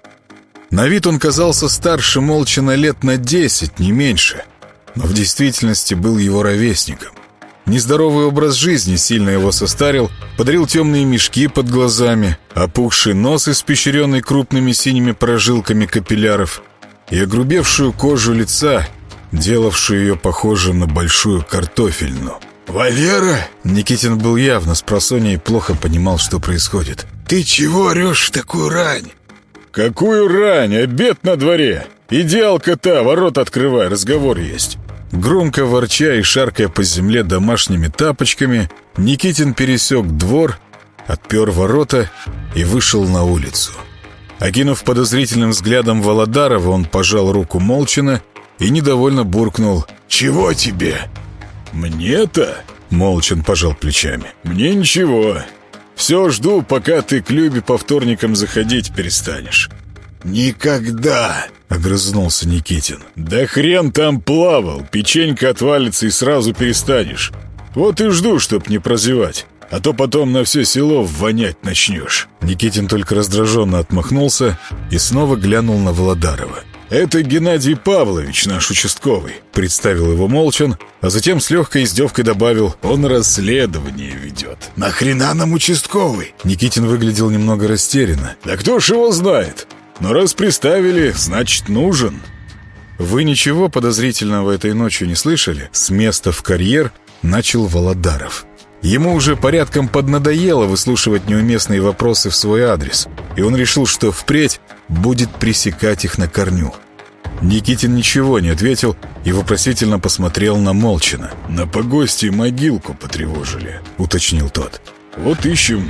На вид он казался старше Молчана лет на 10, не меньше, но в действительности был его ровесником. Нездоровый образ жизни сильно его состарил, подарил темные мешки под глазами, опухший нос, испещренный крупными синими прожилками капилляров, и огрубевшую кожу лица, делавшую ее похожей на большую картофельну. «Валера!» Никитин был явно спросонья и плохо понимал, что происходит. «Ты чего орешь в такую рань?» «Какую рань? Обед на дворе! Иди, алкота, ворот открывай, разговор есть!» Громко ворча и шаркая по земле домашними тапочками, Никитин пересек двор, отпер ворота и вышел на улицу. Окинув подозрительным взглядом Володарова, он пожал руку Молчана и недовольно буркнул: «Чего тебе?» «Мне-то?» — Молчан пожал плечами. «Мне ничего. Все жду, пока ты к Любе по вторникам заходить перестанешь». «Никогда!» — огрызнулся Никитин. «Да хрен там плавал, печенька отвалится и сразу перестанешь. Вот и жду, чтоб не прозевать, а то потом на все село вонять начнешь». Никитин только раздраженно отмахнулся и снова глянул на Володарова. «Это Геннадий Павлович, наш участковый», — представил его Молчан, а затем с легкой издевкой добавил: «Он расследование ведет». «Нахрена нам участковый?» Никитин выглядел немного растерянно. «Да кто ж его знает? Но раз приставили, значит, нужен». «Вы ничего подозрительного этой ночью не слышали?» С места в карьер начал Володаров. Ему уже порядком поднадоело выслушивать неуместные вопросы в свой адрес, и он решил, что впредь будет пресекать их на корню. Никитин ничего не ответил и вопросительно посмотрел на Молчана. «На погосте могилку потревожили», — уточнил тот. «Вот ищем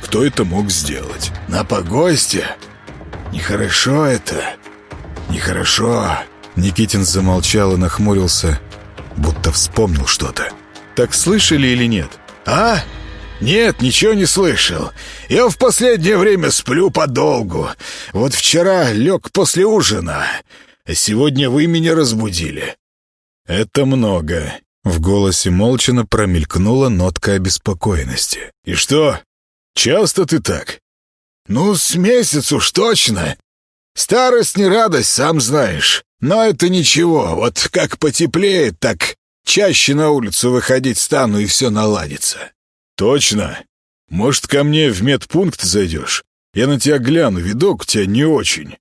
кто это мог сделать. На погосте? Нехорошо это. Нехорошо. Никитин замолчал и нахмурился, будто вспомнил что-то. Так слышали или нет? А? Нет, ничего не слышал. Я в последнее время сплю подолгу. Вот вчера лег после ужина, а сегодня вы меня разбудили. Это много. В голосе Молчана промелькнула нотка обеспокоенности. И что? Часто ты так? Ну, с месяц уж точно. Старость не радость, сам знаешь. Но это ничего, вот как потеплеет, так чаще на улицу выходить стану, и все наладится. Точно? Может, ко мне в медпункт зайдешь? Я на тебя гляну, видок у тебя не очень.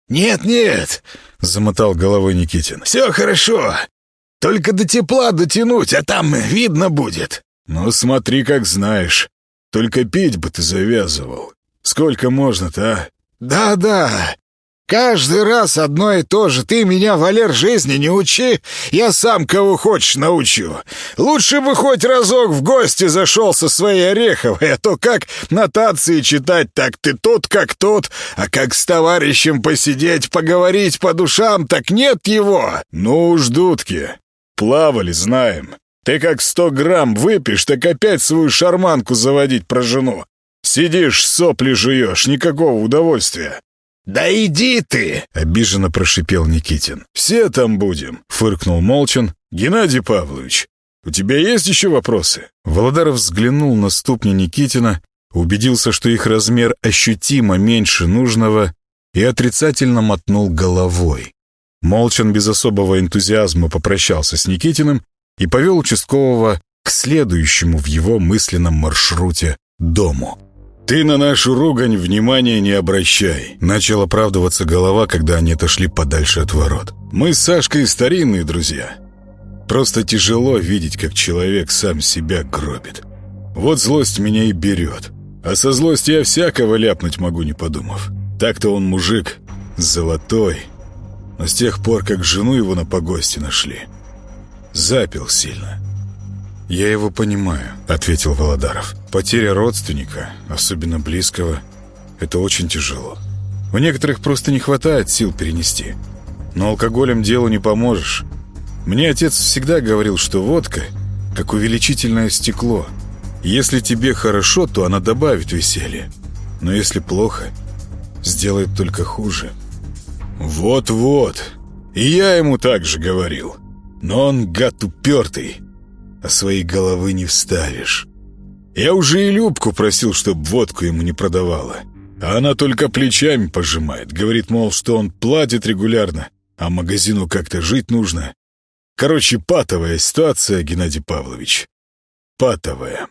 Нет, замотал головой Никитин. Все хорошо. Только до тепла дотянуть, а там видно будет. Ну, смотри, как знаешь. Только пить бы ты завязывал. Сколько можно-то, а? Да. Каждый раз одно и то же. Ты меня, Валер, жизни не учи. Я сам кого хочешь научу. Лучше бы хоть разок в гости зашел со своей Ореховой, а то как нотации читать, так ты тут как тут, а как с товарищем посидеть, поговорить по душам, так нет его. Ну уж, дудки, плавали, знаем. Ты как 100 грамм выпьешь, так опять свою шарманку заводить про жену. Сидишь, сопли жуешь, никакого удовольствия. «Да иди ты!» — обиженно прошипел Никитин. «Все там будем!» — фыркнул Молчан. «Геннадий Павлович, у тебя есть еще вопросы?» Володаров взглянул на ступни Никитина, убедился, что их размер ощутимо меньше нужного, и отрицательно мотнул головой. Молчан без особого энтузиазма попрощался с Никитиным и повел участкового к следующему в его мысленном маршруте дому. «Ты на нашу ругань внимания не обращай», — начал оправдываться Голова, когда они отошли подальше от ворот. «Мы с Сашкой старинные друзья. Просто тяжело видеть, как человек сам себя гробит. Вот злость меня и берет. А со злости я всякого ляпнуть могу, не подумав. Так-то он мужик золотой. Но с тех пор, как жену его на погосте нашли, запил сильно». «Я его понимаю», — ответил Володаров. «Потеря родственника, особенно близкого, это очень тяжело. У некоторых просто не хватает сил перенести. Но алкоголем делу не поможешь. Мне отец всегда говорил, что водка — как увеличительное стекло. Если тебе хорошо, то она добавит веселья. Но если плохо, сделает только хуже». «Вот-вот. И я ему так же говорил. Но он, гад упертый, а своей головы не вставишь. Я уже и Любку просил, чтоб водку ему не продавала. А она только плечами пожимает. Говорит, мол, что он платит регулярно, а магазину как-то жить нужно. Короче, патовая ситуация, Геннадий Павлович. Патовая.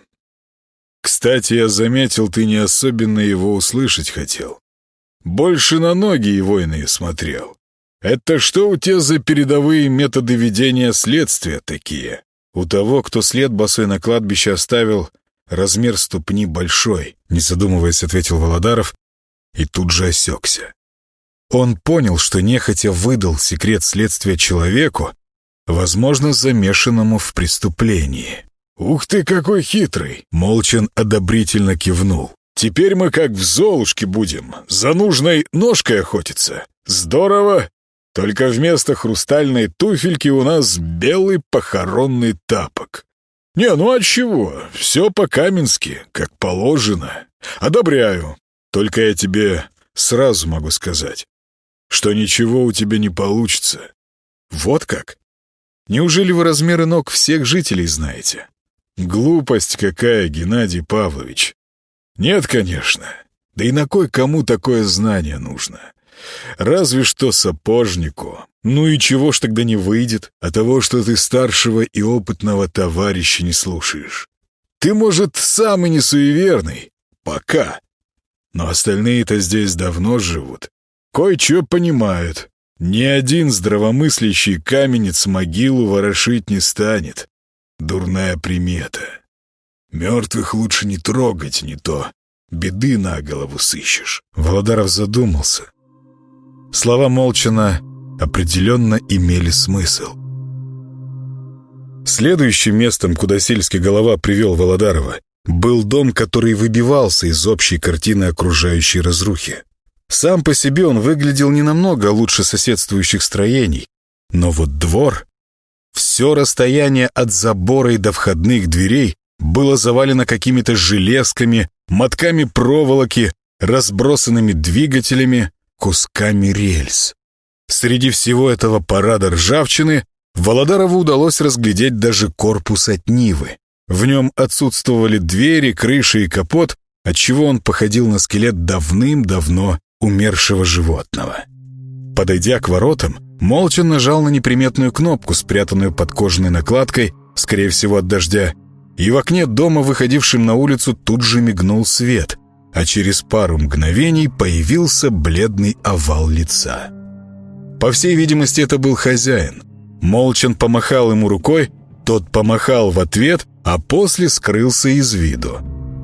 Кстати, я заметил, ты не особенно его услышать хотел. Больше на ноги его иные смотрел. Это что у тебя за передовые методы ведения следствия такие? У того, кто след босой на кладбище оставил, размер ступни большой, не задумываясь, ответил Володаров и тут же осекся. Он понял, что нехотя выдал секрет следствия человеку, возможно, замешанному в преступлении. «Ух ты, какой хитрый!» — Молчан одобрительно кивнул. «Теперь мы как в Золушке будем, за нужной ножкой охотиться. Здорово! Только вместо хрустальной туфельки у нас белый похоронный тапок. Не, ну а чего? Все по-каменски, как положено. Одобряю. Только я тебе сразу могу сказать, что ничего у тебя не получится. Вот как? Неужели вы размеры ног всех жителей знаете? Глупость какая, Геннадий Павлович. Нет, конечно. Да и на кой кому такое знание нужно? Разве что сапожнику. Ну и чего ж тогда не выйдет? От того, что ты старшего и опытного товарища не слушаешь. Ты, может, сам и не суеверный. Пока. Но остальные-то здесь давно живут. Кое-что понимают. Ни один здравомыслящий каменец могилу ворошить не станет. Дурная примета. Мертвых лучше не трогать, не то беды на голову сыщешь. Володаров задумался. Слова Молчана определенно имели смысл. Следующим местом, куда сельский Голова привел Володарова, был дом, который выбивался из общей картины окружающей разрухи. Сам по себе он выглядел не намного лучше соседствующих строений, но вот двор... Все расстояние от забора и до входных дверей было завалено какими-то железками, мотками проволоки, разбросанными двигателями, кусками рельс. Среди всего этого парада ржавчины Володарову удалось разглядеть даже корпус от Нивы. В нем отсутствовали двери, крыша и капот, отчего он походил на скелет давным-давно умершего животного. Подойдя к воротам, Молчан нажал на неприметную кнопку, спрятанную под кожаной накладкой, скорее всего от дождя, и в окне дома, выходившем на улицу, тут же мигнул свет, а через пару мгновений появился бледный овал лица. По всей видимости, это был хозяин. Молчан помахал ему рукой, тот помахал в ответ, а после скрылся из виду.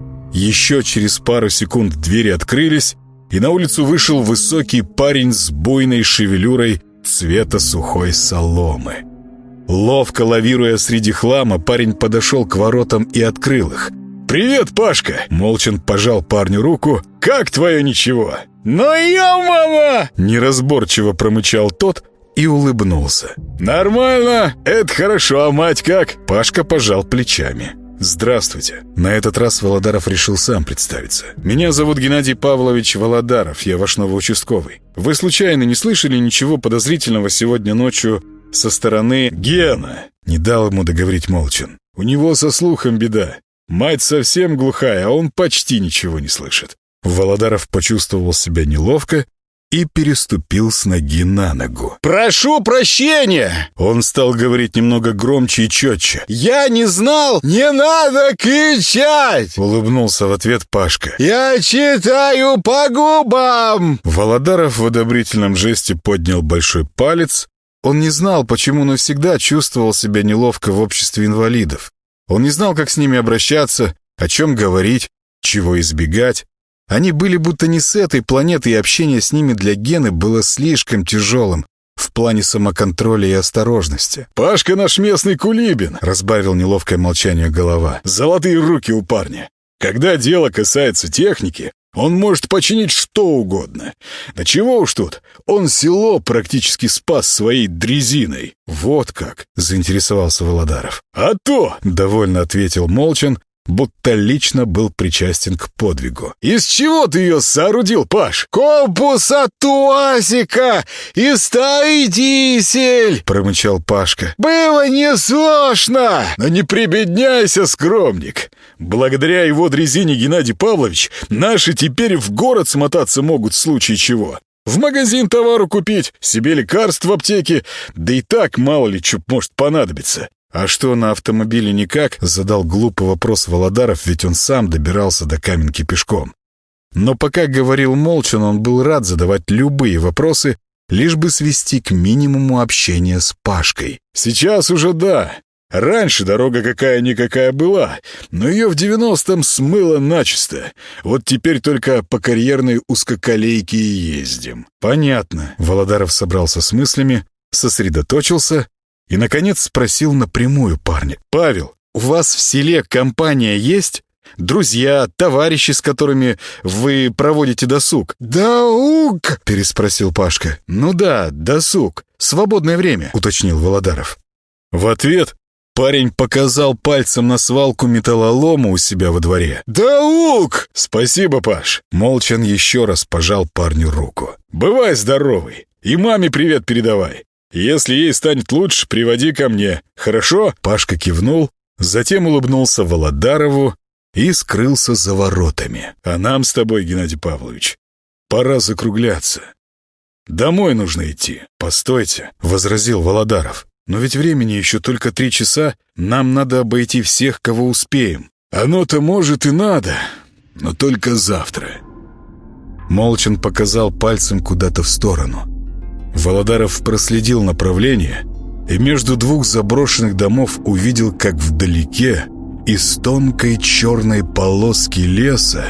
Еще через пару секунд двери открылись, и на улицу вышел высокий парень с буйной шевелюрой цвета сухой соломы. Ловко лавируя среди хлама, парень подошел к воротам и открыл их. «Привет, Пашка!» Молчан пожал парню руку. «Как твое ничего?» «Ну я, мама!» Неразборчиво промычал тот и улыбнулся. «Нормально, это хорошо, а мать как?» Пашка пожал плечами. «Здравствуйте». На этот раз Володаров решил сам представиться. «Меня зовут Геннадий Павлович Володаров, я ваш новый участковый. Вы случайно не слышали ничего подозрительного сегодня ночью со стороны...» «Гена!» — не дал ему договорить Молчан. «У него со слухом беда. Мать совсем глухая, а он почти ничего не слышит». Володаров почувствовал себя неловко и переступил с ноги на ногу. «Прошу прощения!» Он стал говорить немного громче и четче. «Я не знал! Не надо кричать!» Улыбнулся в ответ Пашка. «Я читаю по губам!» Володаров в одобрительном жесте поднял большой палец. Он не знал, почему, но всегда чувствовал себя неловко в обществе инвалидов. Он не знал, как с ними обращаться, о чем говорить, чего избегать. Они были будто не с этой планеты, и общение с ними для Гены было слишком тяжелым в плане самоконтроля и осторожности. «Пашка наш местный Кулибин», — разбавил неловкое молчание голова. «Золотые руки у парня. Когда дело касается техники, он может починить что угодно. Да чего уж тут, он село практически спас своей дрезиной». «Вот как», — заинтересовался Володаров. «А то», — довольно ответил Молчан, будто лично был причастен к подвигу. «Из чего ты ее соорудил, Паш?» «Корпус от УАЗика и старый дизель!» — промычал Пашка. «Было несложно!» «Но не прибедняйся, скромник! Благодаря его дрезине, Геннадий Павлович, наши теперь в город смотаться могут в случае чего. В магазин товару купить, себе лекарств в аптеке, да и так мало ли что может понадобиться». «А что, на автомобиле никак?» — задал глупый вопрос Володаров, ведь он сам добирался до Каменки пешком. Но пока говорил Молчан, он был рад задавать любые вопросы, лишь бы свести к минимуму общения с Пашкой. «Сейчас уже да. Раньше дорога какая-никакая была, но ее в 90-м смыло начисто. Вот теперь только по карьерной узкоколейке и ездим». «Понятно». Володаров собрался с мыслями, сосредоточился и, наконец, спросил напрямую парня. «Павел, у вас в селе компания есть? Друзья, товарищи, с которыми вы проводите досуг?» «Даук?» — переспросил Пашка. «Ну да, досуг. Свободное время», — уточнил Володаров. В ответ парень показал пальцем на свалку металлолома у себя во дворе. «Даук!» «Спасибо, Паш!» Молчан еще раз пожал парню руку. «Бывай здоровый! И маме привет передавай! Если ей станет лучше, приводи ко мне. Хорошо?» Пашка кивнул, затем улыбнулся Володарову и скрылся за воротами. «А нам с тобой, Геннадий Павлович, пора закругляться. Домой нужно идти». «Постойте», — возразил Володаров. «Но ведь времени еще только 3 часа. Нам надо обойти всех, кого успеем». «Оно-то, может, и надо, но только завтра». Молчан показал пальцем куда-то в сторону. Володаров проследил направление и между 2 заброшенных домов увидел, как вдалеке из тонкой черной полоски леса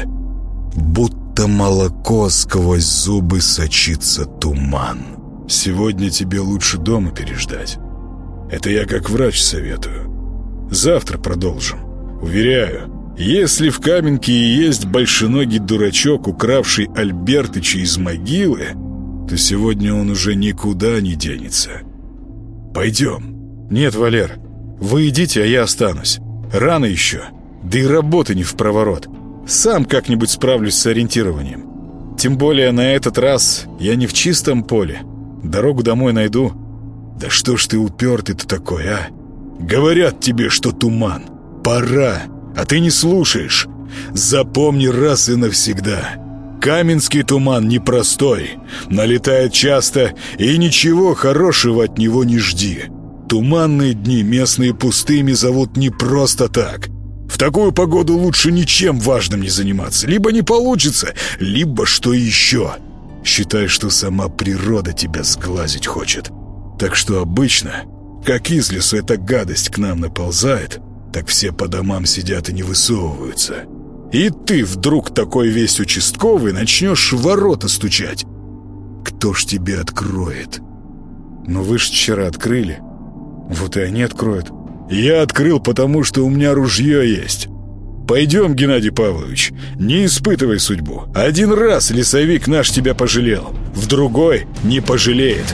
будто молоко сквозь зубы сочится туман. «Сегодня тебе лучше дома переждать. Это я как врач советую. Завтра продолжим. Уверяю, Если в Каменке и есть большеногий дурачок, укравший Альбертыча из могилы, то сегодня он уже никуда не денется. Пойдем. Нет, Валер, вы идите, а я останусь. Рано еще. Да и работы не впроворот. Сам как-нибудь справлюсь с ориентированием. Тем более на этот раз я не в чистом поле. Дорогу домой найду. Да что ж ты упертый-то такой, а? Говорят тебе, что туман. Пора. А ты не слушаешь. Запомни раз и навсегда. Каменский туман непростой. Налетает часто, и ничего хорошего от него не жди. Туманные дни местные пустыми зовут не просто так. В такую погоду лучше ничем важным не заниматься. Либо не получится, либо что еще. Считай, что сама природа тебя сглазить хочет. Так что обычно, как из лесу эта гадость к нам наползает, так все по домам сидят и не высовываются. И ты вдруг такой весь участковый начнешь в ворота стучать. Кто ж тебе откроет? Ну вы ж вчера открыли. Вот и они откроют. Я открыл, потому что у меня ружье есть. Пойдем, Геннадий Павлович, не испытывай судьбу. Один раз лесовик наш тебя пожалел, в другой не пожалеет.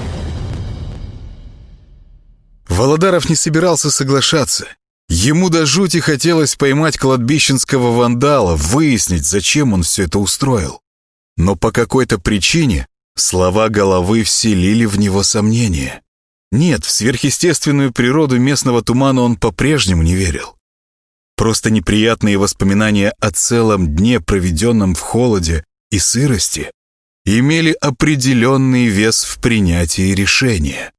Володаров не собирался соглашаться. Ему до жути хотелось поймать кладбищенского вандала, выяснить, зачем он все это устроил. Но по какой-то причине слова головы вселили в него сомнения. Нет, в сверхъестественную природу местного тумана он по-прежнему не верил. Просто неприятные воспоминания о целом дне, проведенном в холоде и сырости, имели определенный вес в принятии решения.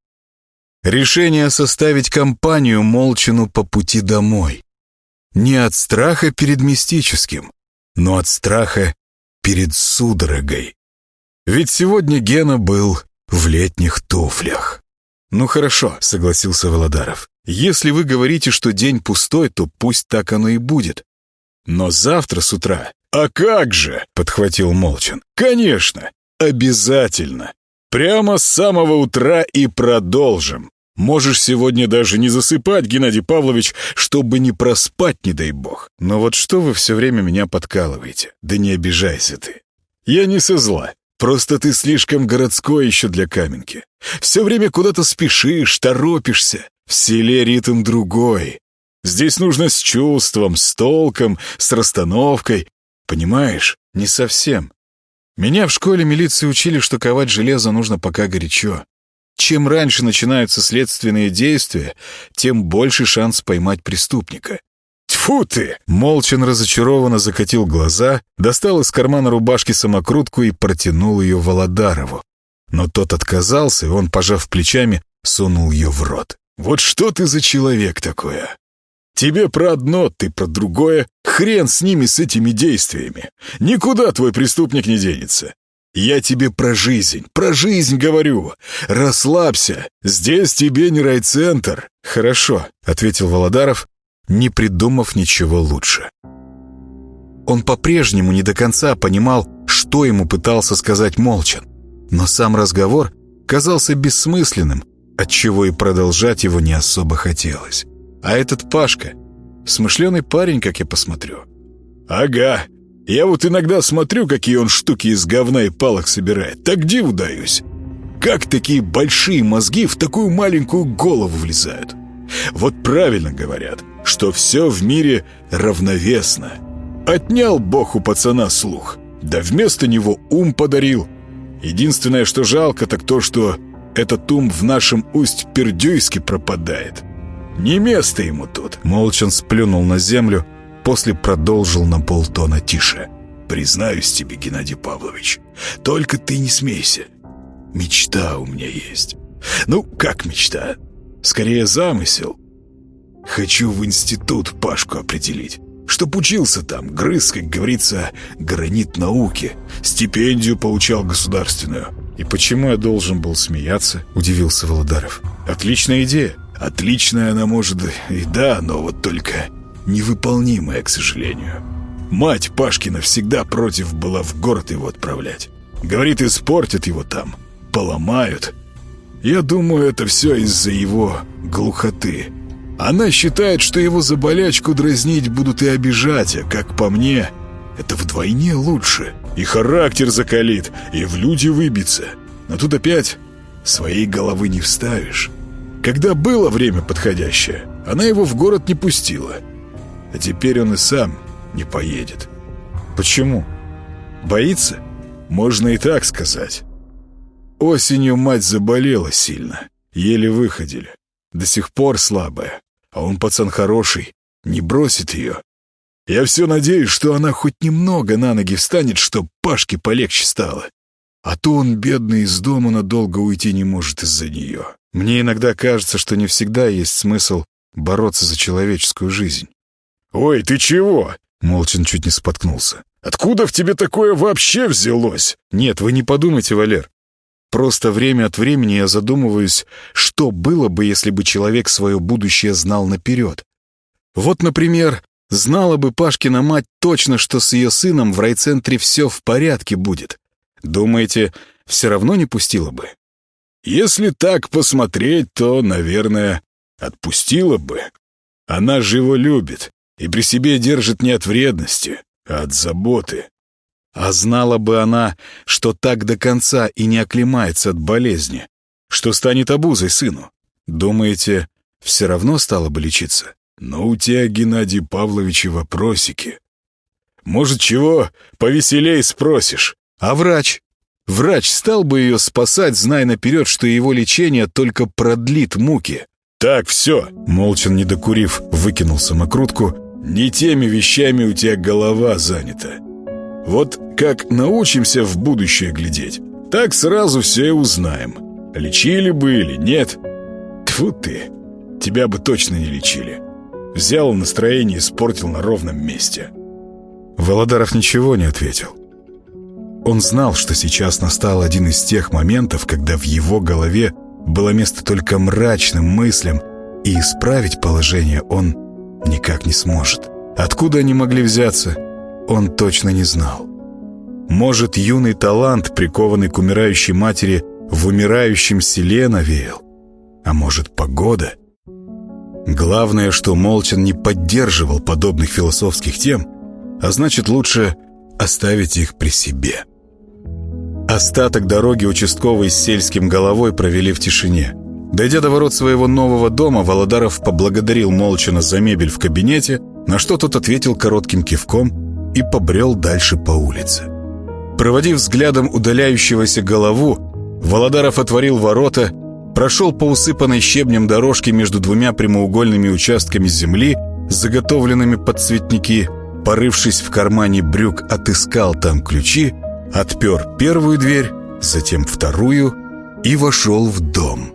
Решение составить компанию Молчину по пути домой. Не от страха перед мистическим, но от страха перед судорогой. Ведь сегодня Гена был в летних туфлях. «Ну хорошо», — согласился Володаров. «Если вы говорите, что день пустой, то пусть так оно и будет. Но завтра с утра...» «А как же?» — подхватил Молчин. «Конечно, обязательно. Прямо с самого утра и продолжим. Можешь сегодня даже не засыпать, Геннадий Павлович, чтобы не проспать, не дай бог. Но вот что вы все время меня подкалываете? Да не обижайся ты. Я не со зла. Просто ты слишком городской еще для Каменки. Все время куда-то спешишь, торопишься. В селе ритм другой. Здесь нужно с чувством, с толком, с расстановкой. Понимаешь? Не совсем. Меня в школе милиции учили, что ковать железо нужно пока горячо. Чем раньше начинаются следственные действия, тем больше шанс поймать преступника. «Тьфу ты!» Молчин разочарованно закатил глаза, достал из кармана рубашки самокрутку и протянул ее Володарову. Но тот отказался, и он, пожав плечами, сунул ее в рот. «Вот что ты за человек такой, а? Тебе про одно, ты про другое. Хрен с ними, с этими действиями. Никуда твой преступник не денется. Я тебе про жизнь говорю. Расслабься, здесь тебе не райцентр». «Хорошо», — ответил Володаров, не придумав ничего лучше. Он по-прежнему не до конца понимал, что ему пытался сказать Молчин, но сам разговор казался бессмысленным, отчего и продолжать его не особо хотелось. А этот Пашка — смышленый парень, как я посмотрю. «Ага. Я вот иногда смотрю, какие он штуки из говна и палок собирает. Так диву даюсь. Как такие большие мозги в такую маленькую голову влезают? Вот правильно говорят, что все в мире равновесно. Отнял Бог у пацана слух, да вместо него ум подарил. Единственное, что жалко, так то, что этот ум в нашем Усть-Пердюйске пропадает. Не место ему тут». Молчин сплюнул на землю, после продолжил на полтона тише. «Признаюсь тебе, Геннадий Павлович, только ты не смейся. Мечта у меня есть. Ну, как мечта? Скорее замысел. Хочу в институт Пашку определить, чтоб учился там, грыз, как говорится, гранит науки, стипендию получал государственную». «И почему я должен был смеяться?» — удивился Володаров. «Отличная идея». «Отличная она, может, и да, но вот только невыполнимая, к сожалению. Мать Пашкина всегда против была в город его отправлять. Говорит, испортят его там, поломают. Я думаю, это все из-за его глухоты. Она считает, что его за болячку дразнить будут и обижать, а как по мне, это вдвойне лучше. И характер закалит, и в люди выбиться. Но тут опять своей головы не вставишь. Когда было время подходящее, она его в город не пустила. А теперь он и сам не поедет. Почему? Боится? Можно и так сказать. Осенью мать заболела сильно. Еле выходили. До сих пор слабая. А он пацан хороший. Не бросит ее. Я все надеюсь, что она хоть немного на ноги встанет, чтоб Пашке полегче стало. А то он, бедный, из дома надолго уйти не может из-за нее. Мне иногда кажется, что не всегда есть смысл бороться за человеческую жизнь. «Ой, ты чего?» Молчин чуть не споткнулся. «Откуда в тебе такое вообще взялось?» «Нет, вы не подумайте, Валер. Просто время от времени я задумываюсь, что было бы, если бы человек свое будущее знал наперед. Вот, например, знала бы Пашкина мать точно, что с ее сыном в райцентре все в порядке будет. Думаете, все равно не пустила бы?» «Если так посмотреть, то, наверное, отпустила бы. Она же его любит и при себе держит не от вредности, а от заботы. А знала бы она, что так до конца и не оклемается от болезни, что станет обузой сыну. Думаете, все равно стала бы лечиться?» «Ну, у тебя, Геннадий Павлович, вопросики. Может, чего повеселей спросишь? А врач? Врач стал бы ее спасать, зная наперед, что его лечение только продлит муки?» «Так, все!» Молчин, не докурив, выкинул самокрутку. «Не теми вещами у тебя голова занята. Вот как научимся в будущее глядеть, так сразу все и узнаем. Лечили бы или нет. Тьфу ты, тебя бы точно не лечили. Взял настроение и испортил на ровном месте». Володаров ничего не ответил. Он знал, что сейчас настал один из тех моментов, когда в его голове было место только мрачным мыслям, и исправить положение он никак не сможет. Откуда они могли взяться, он точно не знал. Может, юный талант, прикованный к умирающей матери, в умирающем селе навеял? А может, погода? Главное, что Молчин не поддерживал подобных философских тем, а значит, лучше оставить их при себе. Остаток дороги участковый с сельским головой провели в тишине. Дойдя до ворот своего нового дома, Володаров поблагодарил Молчина за мебель в кабинете, на что тот ответил коротким кивком и побрел дальше по улице. Проводив взглядом удаляющегося голову, Володаров отворил ворота, прошел по усыпанной щебнем дорожке между двумя прямоугольными участками земли, заготовленными под цветники, порывшись в кармане брюк, отыскал там ключи, отпер первую дверь, затем вторую и вошел в дом.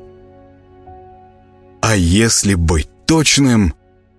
А если быть точным,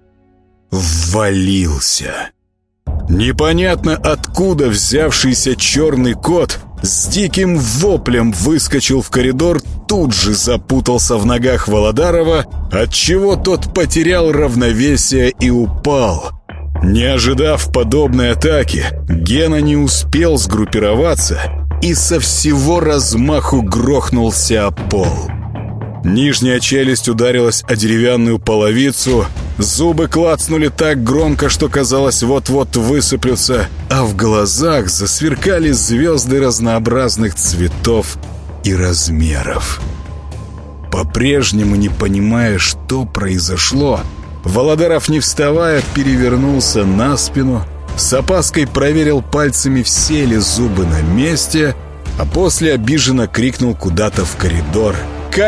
ввалился. Непонятно откуда взявшийся черный кот с диким воплем выскочил в коридор, тут же запутался в ногах Володарова, отчего тот потерял равновесие и упал. Не ожидав подобной атаки, Гена не успел сгруппироваться и со всего размаху грохнулся о пол. Нижняя челюсть ударилась о деревянную половицу, зубы клацнули так громко, что казалось, вот-вот высыплются, а в глазах засверкали звезды разнообразных цветов и размеров. По-прежнему не понимая, что произошло, Володаров, не вставая, перевернулся на спину, с опаской проверил пальцами, все ли зубы на месте, а после обиженно крикнул куда-то в коридор: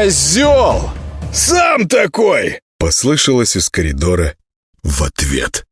«Козел! Сам такой!» Послышалось из коридора в ответ.